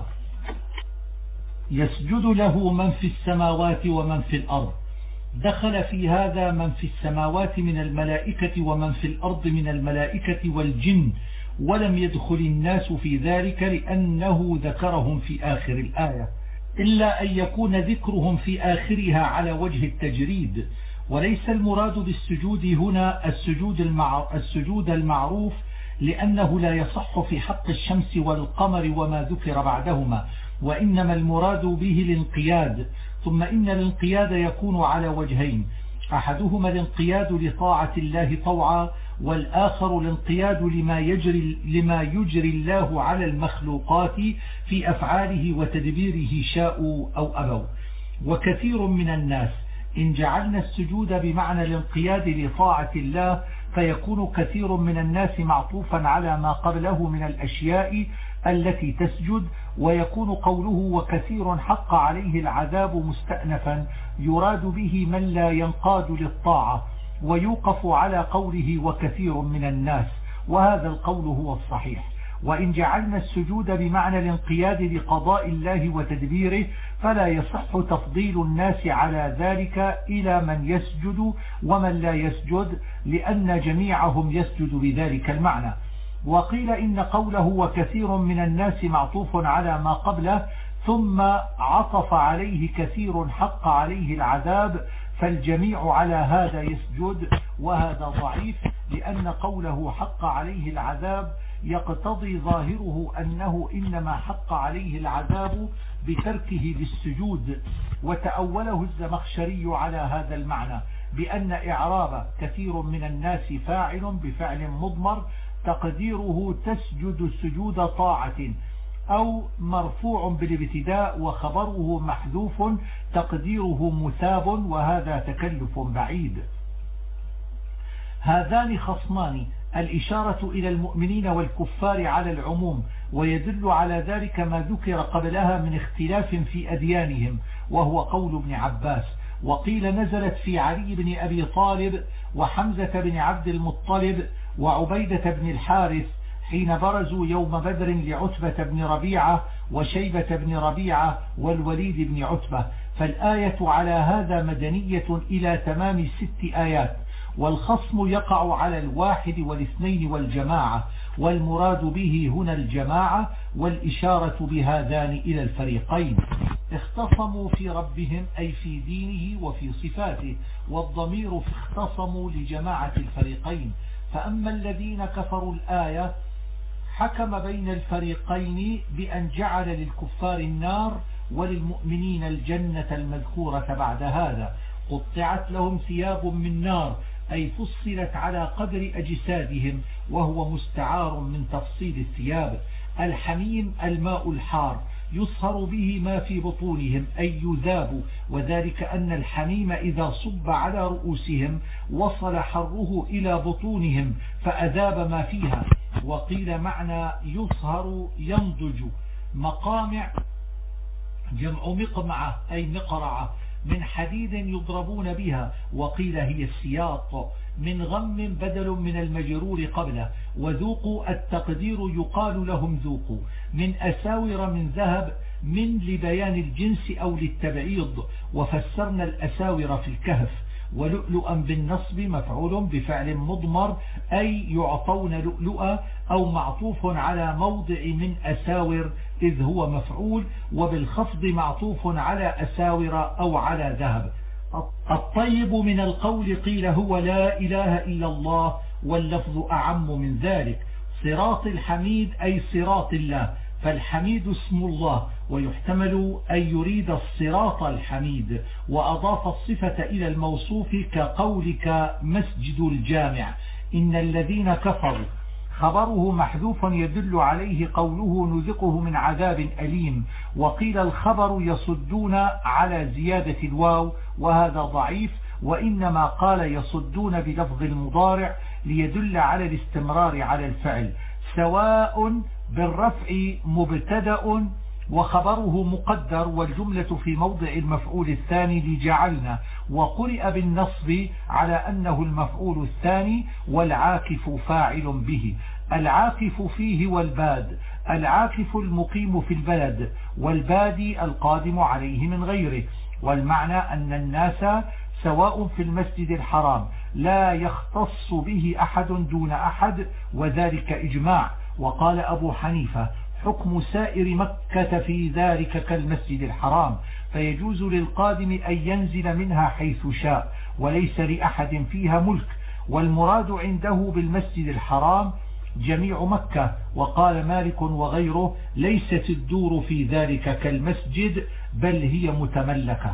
يسجد له من في السماوات ومن في الأرض. دخل في هذا من في السماوات من الملائكة ومن في الأرض من الملائكة والجن، ولم يدخل الناس في ذلك لأنه ذكرهم في آخر الآية، إلا أن يكون ذكرهم في آخرها على وجه التجريد. وليس المراد بالسجود هنا السجود المعروف، لأنه لا يصح في حق الشمس والقمر وما ذكر بعدهما، وإنما المراد به الانقياد. ثم إن الانقياد يكون على وجهين، أحدهما الانقياد لطاعة الله طوعا، والآخر الانقياد لما يجري الله على المخلوقات في أفعاله وتدبيره شاءوا أو أبوا. وكثير من الناس إن جعلنا السجود بمعنى الانقياد لطاعة الله فيكون كثير من الناس معطوفا على ما قبله من الأشياء التي تسجد، ويكون قوله وكثير حق عليه العذاب مستأنفا يراد به من لا ينقاد للطاعة، ويوقف على قوله وكثير من الناس، وهذا القول هو الصحيح. وإن جعلنا السجود بمعنى الانقياد لقضاء الله وتدبيره فلا يصح تفضيل الناس على ذلك إلى من يسجد ومن لا يسجد، لأن جميعهم يسجد بذلك المعنى. وقيل إن قوله وكثير من الناس معطوف على ما قبله ثم عطف عليه كثير حق عليه العذاب، فالجميع على هذا يسجد، وهذا ضعيف لأن قوله حق عليه العذاب يقتضي ظاهره أنه إنما حق عليه العذاب بتركه للسجود. وتأوله الزمخشري على هذا المعنى بأن إعراب كثير من الناس فاعل بفعل مضمر تقديره تسجد سجود طاعة، أو مرفوع بالابتداء وخبره محذوف تقديره مثاب، وهذا تكلف بعيد. هذان خصمان، الإشارة إلى المؤمنين والكفار على العموم، ويدل على ذلك ما ذكر قبلها من اختلاف في أديانهم، وهو قول ابن عباس. وقيل نزلت في علي بن أبي طالب وحمزة بن عبد المطلب وعبيدة بن الحارث حين برزوا يوم بدر لعتبة بن ربيعة وشيبة بن ربيعة والوليد بن عتبة، فالآية على هذا مدنية إلى تمام 6 آيات. والخصم يقع على الواحد والاثنين والجماعة، والمراد به هنا الجماعة، والإشارة بهذان إلى الفريقين. اختصموا في ربهم أي في دينه وفي صفاته، والضمير في اختصموا لجماعة الفريقين. فأما الذين كفروا الآية حكم بين الفريقين بأن جعل للكفار النار وللمؤمنين الجنة المذكورة بعد هذا. قطعت لهم ثياب من نار، أي فصلت على قدر أجسادهم، وهو مستعار من تفصيل الثياب. الحميم الماء الحار، يصهر به ما في بطونهم أي يذاب، وذلك أن الحميم إذا صب على رؤوسهم وصل حره إلى بطونهم فأذاب ما فيها. وقيل معنى يصهر ينضج. مقامع جمع مقمعة أي مقرعة من حديد يضربون بها، وقيل هي السياط. من غم بدل من المجرور قبله. وذوقوا التقدير يقال لهم ذوقوا. من أساور من ذهب من لبيان الجنس أو للتبعيض، وفسرنا الأساور في الكهف. ولؤلؤا بالنصب مفعول بفعل مضمر أي يعطون لؤلؤا، أو معطوف على موضع من أساور إذ هو مفعول، وبالخفض معطوف على أساور أو على ذهب. الطيب من القول قيل هو لا إله إلا الله، واللفظ أعم من ذلك. صراط الحميد أي صراط الله، فالحميد اسم الله، ويحتمل أن يريد الصراط الحميد، وأضاف الصفة إلى الموصوف كقولك مسجد الجامع. إن الذين كفروا خبره محذوف يدل عليه قوله نذقه من عذاب أليم. وقيل الخبر يصدون على زيادة الواو، وهذا ضعيف، وإنما قال يصدون بلفظ المضارع ليدل على الاستمرار على الفعل. سواء بالرفع مبتدأ وخبره مقدر، والجملة في موضع المفعول الثاني لجعلنا. وقرئ بالنصب على أنه المفعول الثاني، والعاكف فاعل به. العاكف فيه والباد. العاكف المقيم في البلد، والبادي القادم عليه من غيره. والمعنى أن الناس سواء في المسجد الحرام لا يختص به أحد دون أحد، وذلك إجماع. وقال أبو حنيفة حكم سائر مكة في ذلك كالمسجد الحرام، فيجوز للقادم أن ينزل منها حيث شاء، وليس لأحد فيها ملك. والمراد عنده بالمسجد الحرام جميع مكة. وقال مالك وغيره ليست الدور في ذلك كالمسجد، بل هي متملكة.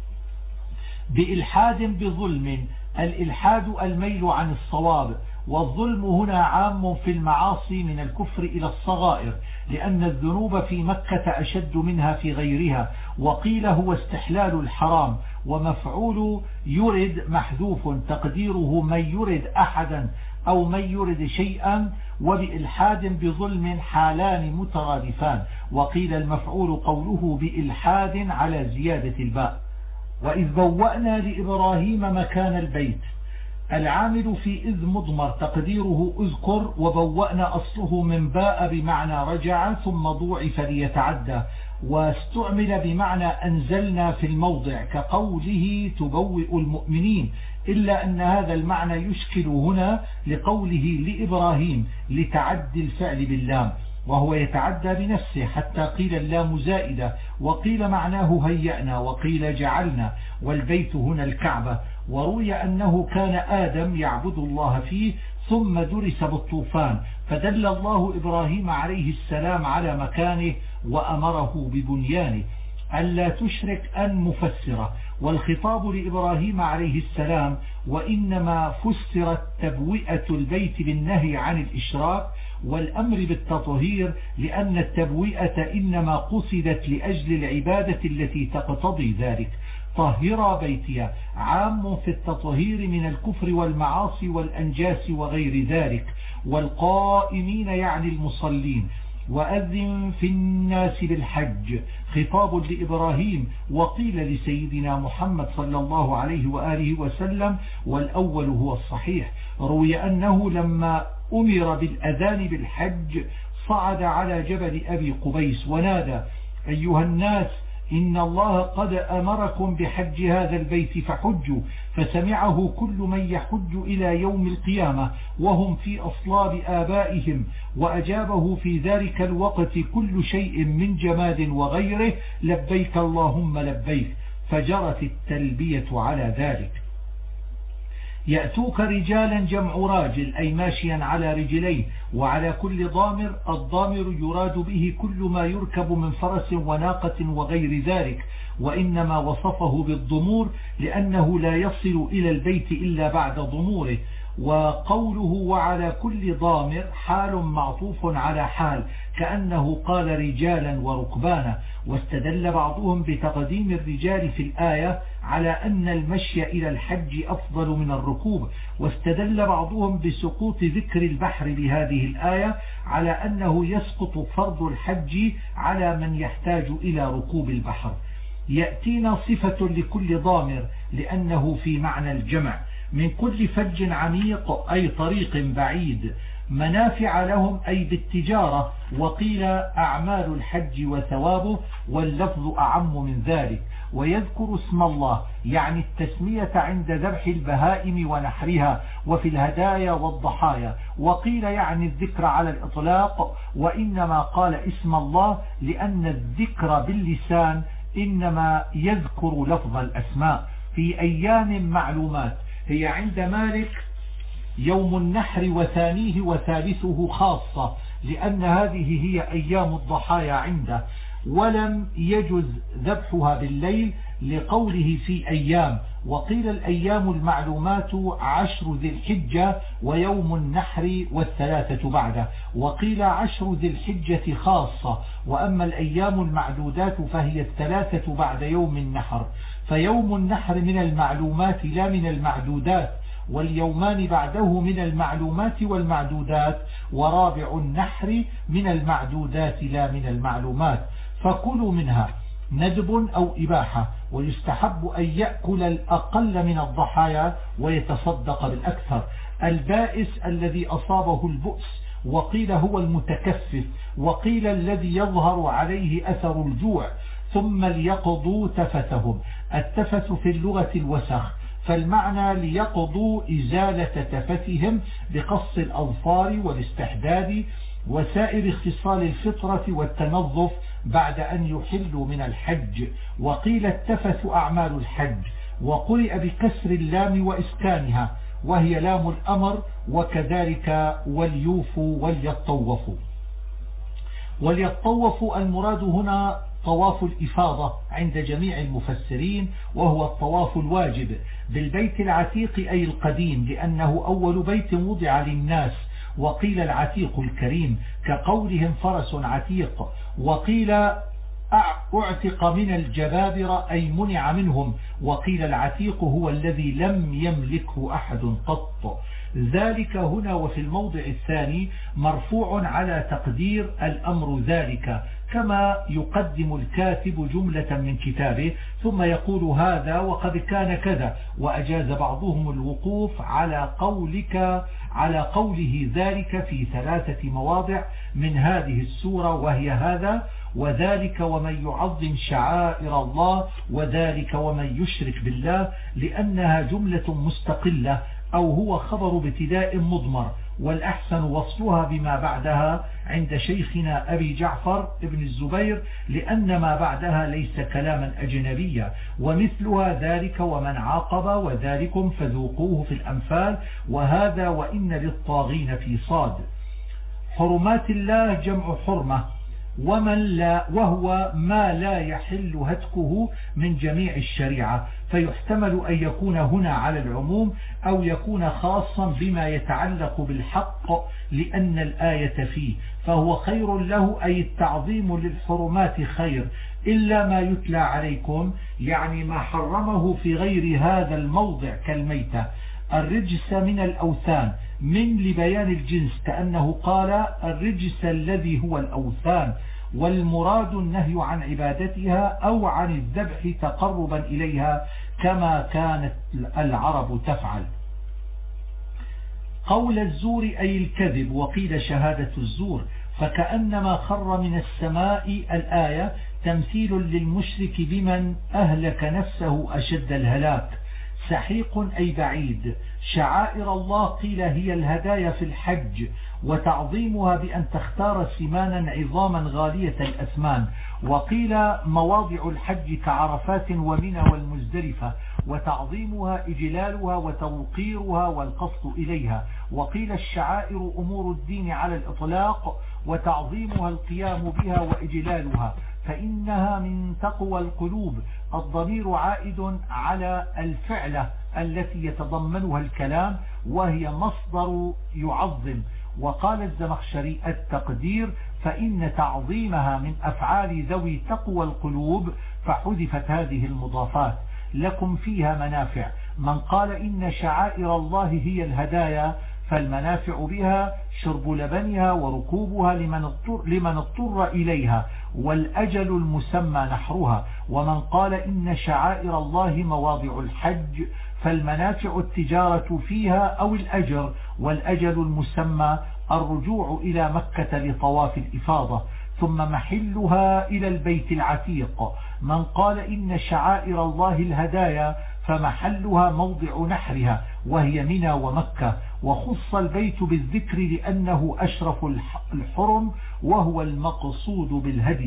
بإلحاد بظلم. الإلحاد الميل عن الصواب، والظلم هنا عام في المعاصي من الكفر إلى الصغائر، لأن الذنوب في مكة أشد منها في غيرها. وقيل هو استحلال الحرام. ومفعول يرد محذوف تقديره من يرد أحدا أو من يرد شيئا. وبإلحاد بظلم حالان مترادفان. وقيل المفعول قوله بإلحاد على زيادة الباء. وإذ بوأنا لإبراهيم مكان البيت. العامل في إذ مضمر تقديره أذكر، وبوأنا أصله من باء بمعنى رجع ثم ضوعف ليتعدى، واستعمل بمعنى أنزلنا في الموضع كقوله تبوئ المؤمنين، إلا أن هذا المعنى يشكل هنا لقوله لإبراهيم لتعدي الفعل باللام، وهو يتعدى بنفسه حتى قيل اللام زائدة، وقيل معناه هيأنا، وقيل جعلنا، والبيت هنا الكعبة. وروي أنه كان آدم يعبد الله فيه ثم درس بالطوفان، فدل الله إبراهيم عليه السلام على مكانه وأمره ببنيانه. ألا تشرك أن مفسرة، والخطاب لإبراهيم عليه السلام، وإنما فسرت تبوئة البيت بالنهي عن الإشراك والأمر بالتطهير، لأن التبوئة إنما قصدت لأجل العبادة التي تقتضي ذلك. طهر بيتي عام في التطهير من الكفر والمعاصي والأنجاس وغير ذلك، والقائمين يعني المصلين. وأذن في الناس بالحج خطاب لإبراهيم، وقيل لسيدنا محمد صلى الله عليه وآله وسلم، والأول هو الصحيح. روي أنه لما أمر بالأذان بالحج صعد على جبل أبي قبيس ونادى أيها الناس إن الله قد أمركم بحج هذا البيت فحجوا، فسمعه كل من يحج إلى يوم القيامة وهم في أصلاب آبائهم، وأجابه في ذلك الوقت كل شيء من جماد وغيره لبيك اللهم لبيك، فجرت التلبية على ذلك. يأتوك رجالا جمع راجل أي ماشيا على رجليه، وعلى كل ضامر. الضامر يراد به كل ما يركب من فرس وناقة وغير ذلك، وإنما وصفه بالضمور لأنه لا يصل إلى البيت إلا بعد ضموره. وقوله وعلى كل ضامر حال معطوف على حال كأنه قال رجالا وركبانا. واستدل بعضهم بتقديم الرجال في الآية على أن المشي إلى الحج أفضل من الركوب. واستدل بعضهم بسقوط ذكر البحر بهذه الآية على أنه يسقط فرض الحج على من يحتاج إلى ركوب البحر. يأتينا صفة لكل ضامر لأنه في معنى الجمع. من كل فج عميق أي طريق بعيد، منافع لهم أي بالتجارة، وقيل أعمال الحج وثوابه، واللفظ أعم من ذلك. ويذكر اسم الله يعني التسمية عند ذبح البهائم ونحرها وفي الهدايا والضحايا، وقيل يعني الذكر على الإطلاق، وإنما قال اسم الله لأن الذكر باللسان إنما يذكر لفظ الأسماء. في أيام معلومات هي عند مالك يوم النحر وثانيه وثالثه خاصة، لأن هذه هي أيام الضحايا عنده، ولم يجز ذبحها بالليل لقوله في أيام. وقيل الأيام المعلومات 10 ذي الحجة ويوم النحر والثلاثة بعده، وقيل 10 ذي الحجة خاصة. وأما الأيام المعدودات فهي الثلاثة بعد يوم النحر، فيوم النحر من المعلومات لا من المعدودات، واليومان بعده من المعلومات والمعدودات، ورابع النحر من المعدودات لا من المعلومات. فكلوا منها ندب أو إباحة، ويستحب أن يأكل الأقل من الضحايا ويتصدق بالأكثر. البائس الذي أصابه البؤس، وقيل هو المتكفف، وقيل الذي يظهر عليه أثر الجوع. ثم ليقضوا تفثهم. التفث في اللغة الوسخ، فالمعنى ليقضوا إزالة تفثهم بقص الأظفار والاستحداد وسائر خصال الفطرة والتنظف بعد أن يحلوا من الحج. وقيل التفث أعمال الحج، وقرئ بكسر اللام وإسكانها، وهي لام الأمر، وكذلك وليوفوا وليطوفوا. وليطوفوا المراد هنا طواف الإفاضة عند جميع المفسرين، وهو الطواف الواجب بالبيت العتيق أي القديم، لأنه أول بيت وضع للناس. وقيل العتيق الكريم كقولهم فرس عتيق. وقيل اعتق من الجبابرة أي منع منهم. وقيل العتيق هو الذي لم يملكه أحد قط. ذلك هنا وفي الموضع الثاني مرفوع على تقدير الأمر ذلك، كما يقدم الكاتب جملة من كتابه ثم يقول هذا وقد كان كذا. وأجاز بعضهم الوقوف على قوله ذلك في 3 مواضع من هذه السورة، وهي هذا وذلك ومن يعظم شعائر الله وذلك ومن يشرك بالله، لأنها جملة مستقلة أو هو خبر ابتداء مضمر، والأحسن وصلها بما بعدها عند شيخنا أبي جعفر ابن الزبير، لأن ما بعدها ليس كلاما أجنبيا. ومثلها ذلك ومن عاقب وذلكم فذوقوه في الأنفال، وهذا وإن للطاغين في صاد. حرمات الله جمع حرمة، ومن لا وهو ما لا يحل هتكه من جميع الشريعة، فيحتمل أن يكون هنا على العموم أو يكون خاصا بما يتعلق بالحق لأن الآية فيه، فهو خير له أي التعظيم للحرمات خير، إلا ما يتلى عليكم يعني ما حرمه في غير هذا الموضع كالميتة. الرجس من الأوثان من لبيان الجنس، كأنه قال الرجس الذي هو الأوثان، والمراد النهي عن عبادتها أو عن الذبح تقربا إليها كما كانت العرب تفعل. قول الزور أي الكذب، وقيل شهادة الزور، فكأنما خر من السماء الآية تمثيل للمشرك بمن أهلك نفسه أشد الهلاك. سحيق أي بعيد. شعائر الله قيل هي الهدايا في الحج، وتعظيمها بأن تختار سمانا عظاما غالية الأثمان. وقيل مواضع الحج كعرفات ومنى والمزدلفة، وتعظيمها إجلالها وتوقيرها والقصد إليها. وقيل الشعائر أمور الدين على الإطلاق، وتعظيمها القيام بها وإجلالها، فإنها من تقوى القلوب. الضمير عائد على الفعلة التي يتضمنها الكلام وهي مصدر يعظم. وقال الزمخشري التقدير فإن تعظيمها من أفعال ذوي تقوى القلوب فحذفت هذه المضافات. لكم فيها منافع. من قال إن شعائر الله هي الهدايا فالمنافع بها شرب لبنها وركوبها لمن اضطر إليها، والأجل المسمى نحرها. ومن قال إن شعائر الله مواضع الحج فالمنافع التجارة فيها أو الأجر، والأجل المسمى الرجوع إلى مكة لطواف الإفاضة، ثم محلها إلى البيت العتيق. من قال إن شعائر الله الهدايا فمحلها موضع نحرها وهي منى ومكة، وخص البيت بالذكر لأنه أشرف الحرم وهو المقصود بالهدي.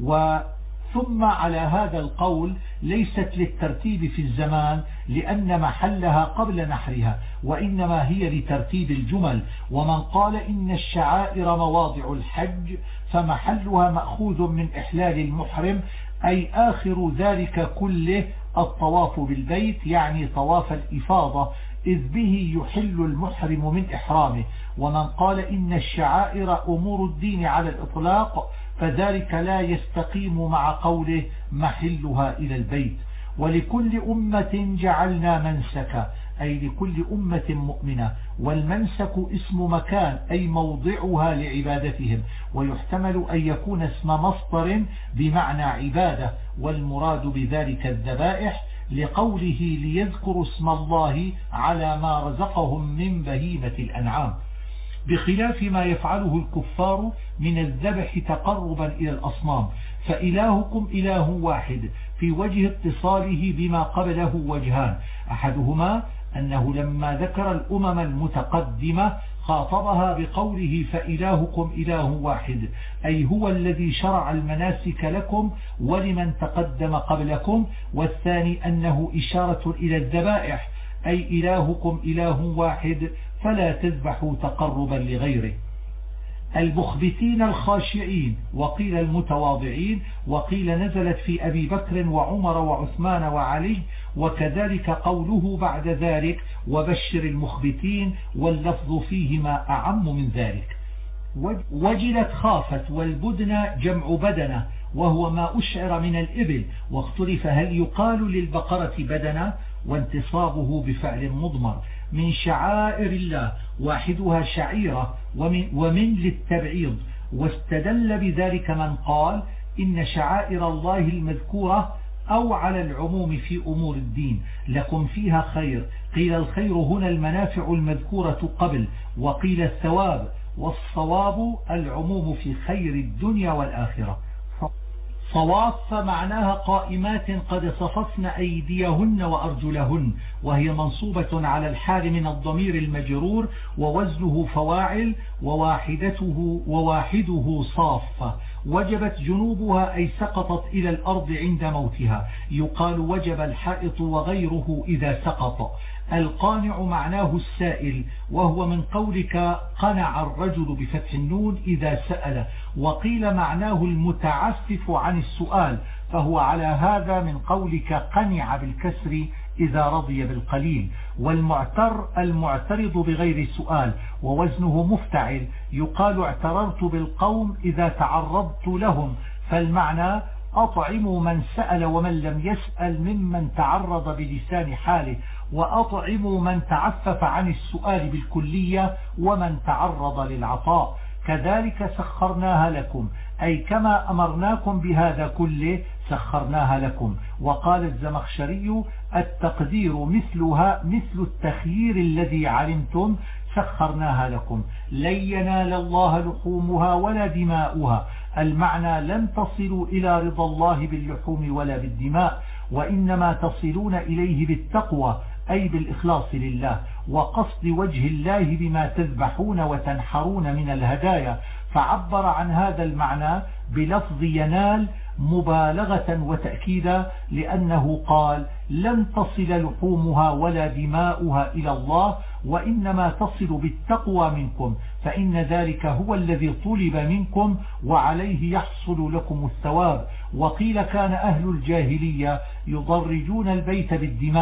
ثم على هذا القول ليست للترتيب في الزمان لأن محلها قبل نحرها، وإنما هي لترتيب الجمل. ومن قال إن الشعائر مواضع الحج فمحلها مأخوذ من إحلال المحرم، أي آخر ذلك كله الطواف بالبيت، يعني طواف الإفاضة، إذ به يحل المحرم من إحرامه. ومن قال إن الشعائر أمور الدين على الإطلاق فذلك لا يستقيم مع قوله محلها إلى البيت. ولكل أمة جعلنا منسكا، أي لكل أمة مؤمنة، والمنسك اسم مكان أي موضعها لعبادتهم، ويحتمل أن يكون اسم مصدر بمعنى عبادة، والمراد بذلك الذبائح لقوله ليذكروا اسم الله على ما رزقهم من بهيمة الأنعام، بخلاف ما يفعله الكفار من الذبح تقربا إلى الأصنام. فإلهكم إله واحد في وجه اتصاله بما قبله وجهان، أحدهما أنه لما ذكر الأمم المتقدمة خاطبها بقوله فإلهكم إله واحد، أي هو الذي شرع المناسك لكم ولمن تقدم قبلكم. والثاني أنه إشارة إلى الذبائح، أي إلهكم إله واحد فلا تذبحوا تقربا لغيره. المخبتين الخاشعين، وقيل المتواضعين، وقيل نزلت في أبي بكر وعمر وعثمان وعلي، وكذلك قوله بعد ذلك وبشر المخبتين، واللفظ فيهما أعم من ذلك. وجلت خافت، والبدن جمع بدنة وهو ما أشعر من الإبل، واختلف هل يقال للبقرة بدنة، وانتصابه بفعل مضمر. من شعائر الله واحدها شعيرة، ومن للتبعيض. واستدل بذلك من قال إن شعائر الله المذكورة أو على العموم في أمور الدين لكم فيها خير. قيل الخير هنا المنافع المذكورة قبل، وقيل الثواب، والصواب العموم في خير الدنيا والآخرة. صواف معناها قائمات قد صففن أيديهن وأرجلهن، وهي منصوبة على الحال من الضمير المجرور، ووزنه فواعل، وواحده صافة. وجبت جنوبها أي سقطت إلى الأرض عند موتها، يقال وجب الحائط وغيره إذا سقط. القانع معناه السائل، وهو من قولك قنع الرجل بفتح النون إذا سأل. وقيل معناه المتعفف عن السؤال، فهو على هذا من قولك قنع بالكسر إذا رضي بالقليل. والمعتر المعترض بغير سؤال، ووزنه مفتعل، يقال اعتررت بالقوم إذا تعرضت لهم. فالمعنى أطعموا من سأل ومن لم يسأل ممن تعرض بلسان حاله، وأطعموا من تعفف عن السؤال بالكلية ومن تعرض للعطاء. كذلك سخرناها لكم، أي كما أمرناكم بهذا كله سخرناها لكم. وقال الزمخشري التقدير مثلها مثل التخيير الذي علمتم سخرناها لكم. لن ينال الله لحومها ولا دماؤها، المعنى لن تصلوا إلى رضا الله باللحوم ولا بالدماء، وإنما تصلون إليه بالتقوى، أي بالإخلاص لله وقصد وجه الله بما تذبحون وتنحرون من الهدايا. فعبر عن هذا المعنى بلفظ ينال مبالغة وتأكيدا، لأنه قال لن تصل لحومها ولا دماؤها إلى الله، وإنما تصل بالتقوى منكم، فإن ذلك هو الذي طلب منكم وعليه يحصل لكم الثواب. وقيل كان أهل الجاهلية يضرجون البيت بالدماء،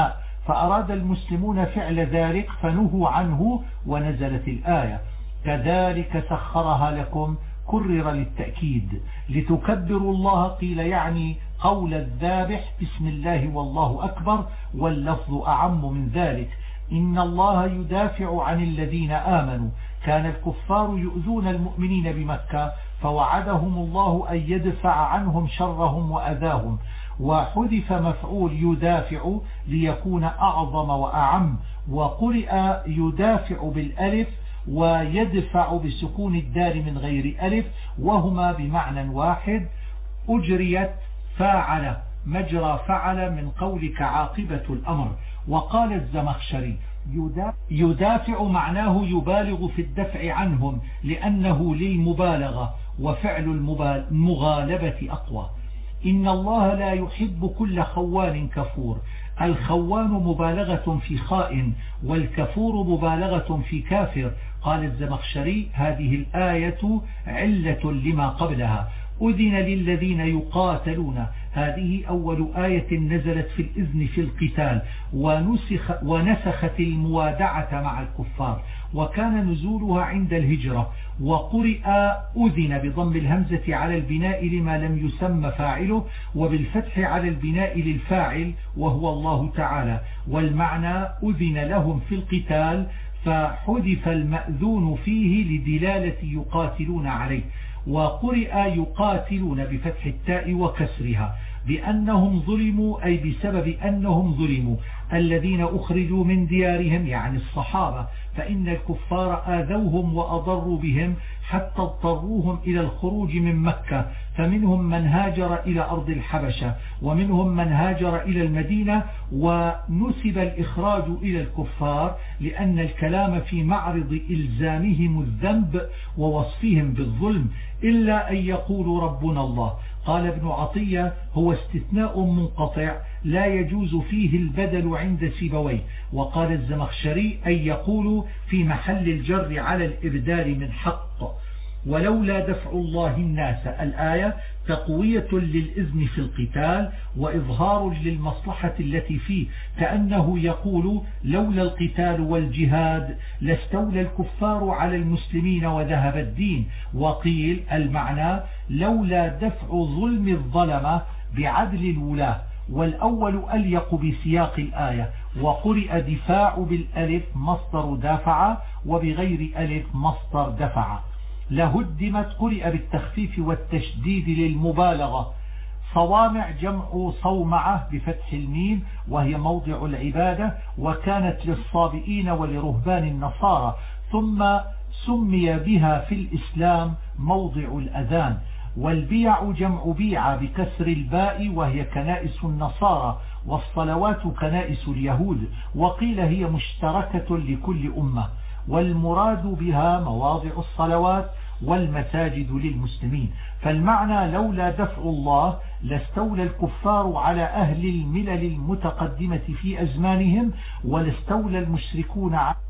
فأراد المسلمون فعل ذلك فنهوا عنه ونزلت الآية كذلك سخرها لكم كرر للتأكيد لتكبروا الله قيل يعني قول الذابح بسم الله والله أكبر واللفظ أعم من ذلك إن الله يدافع عن الذين آمنوا كان الكفار يؤذون المؤمنين بمكة فوعدهم الله أن يدفع عنهم شرهم وأذاهم وحذف مفعول يدافع ليكون أعظم وأعم وقرئ يدافع بالألف ويدفع بسكون الدال من غير ألف وهما بمعنى واحد أجريت فاعل مجرى فعل من قولك عاقبة الأمر وقال الزمخشري يدافع معناه يبالغ في الدفع عنهم لأنه للمبالغة وفعل المغالبة أقوى إن الله لا يحب كل خوان كفور الخوان مبالغة في خائن والكفور مبالغة في كافر قال الزمخشري هذه الآية علة لما قبلها أذن للذين يقاتلون هذه أول آية نزلت في الإذن في القتال ونسخت الموادعة مع الكفار وكان نزولها عند الهجرة وقرئ أذن بضم الهمزة على البناء لما لم يسمى فاعله وبالفتح على البناء للفاعل وهو الله تعالى والمعنى أذن لهم في القتال فحذف المأذون فيه لدلالة يقاتلون عليه وقرئ يقاتلون بفتح التاء وكسرها بأنهم ظلموا أي بسبب أنهم ظلموا الذين أخرجوا من ديارهم يعني الصحابة فإن الكفار آذوهم وأضروا بهم حتى اضطروهم إلى الخروج من مكة فمنهم من هاجر إلى أرض الحبشة ومنهم من هاجر إلى المدينة ونسب الإخراج إلى الكفار لأن الكلام في معرض إلزامهم الذنب ووصفهم بالظلم إلا أن يقولوا ربنا الله قال ابن عطية هو استثناء منقطع لا يجوز فيه البدل عند سيبويه وقال الزمخشري أن يقول في محل الجر على الإبدال من حق ولولا دفع الله الناس الآية تقوية للإذن في القتال وإظهار للمصلحة التي فيه كأنه يقول لولا القتال والجهاد لاستولى الكفار على المسلمين وذهب الدين وقيل المعنى لولا دفع ظلم الظلمة بعدل الولاة والأول أليق بسياق الآية وقرئ دفاع بالألف مصدر دافع وبغير ألف مصدر دفع لهدمت قرئ بالتخفيف والتشديد للمبالغة صوامع جمع صومعة بفتح الميم وهي موضع العبادة وكانت للصابئين ولرهبان النصارى ثم سمي بها في الإسلام موضع الأذان والبيع جمع بيع بكسر الباء وهي كنائس النصارى والصلوات كنائس اليهود وقيل هي مشتركة لكل أمة والمراد بها مواضع الصلوات والمساجد للمسلمين فالمعنى لولا دفع الله لاستولى الكفار على أهل الملل المتقدمة في أزمانهم ولاستولى المشركون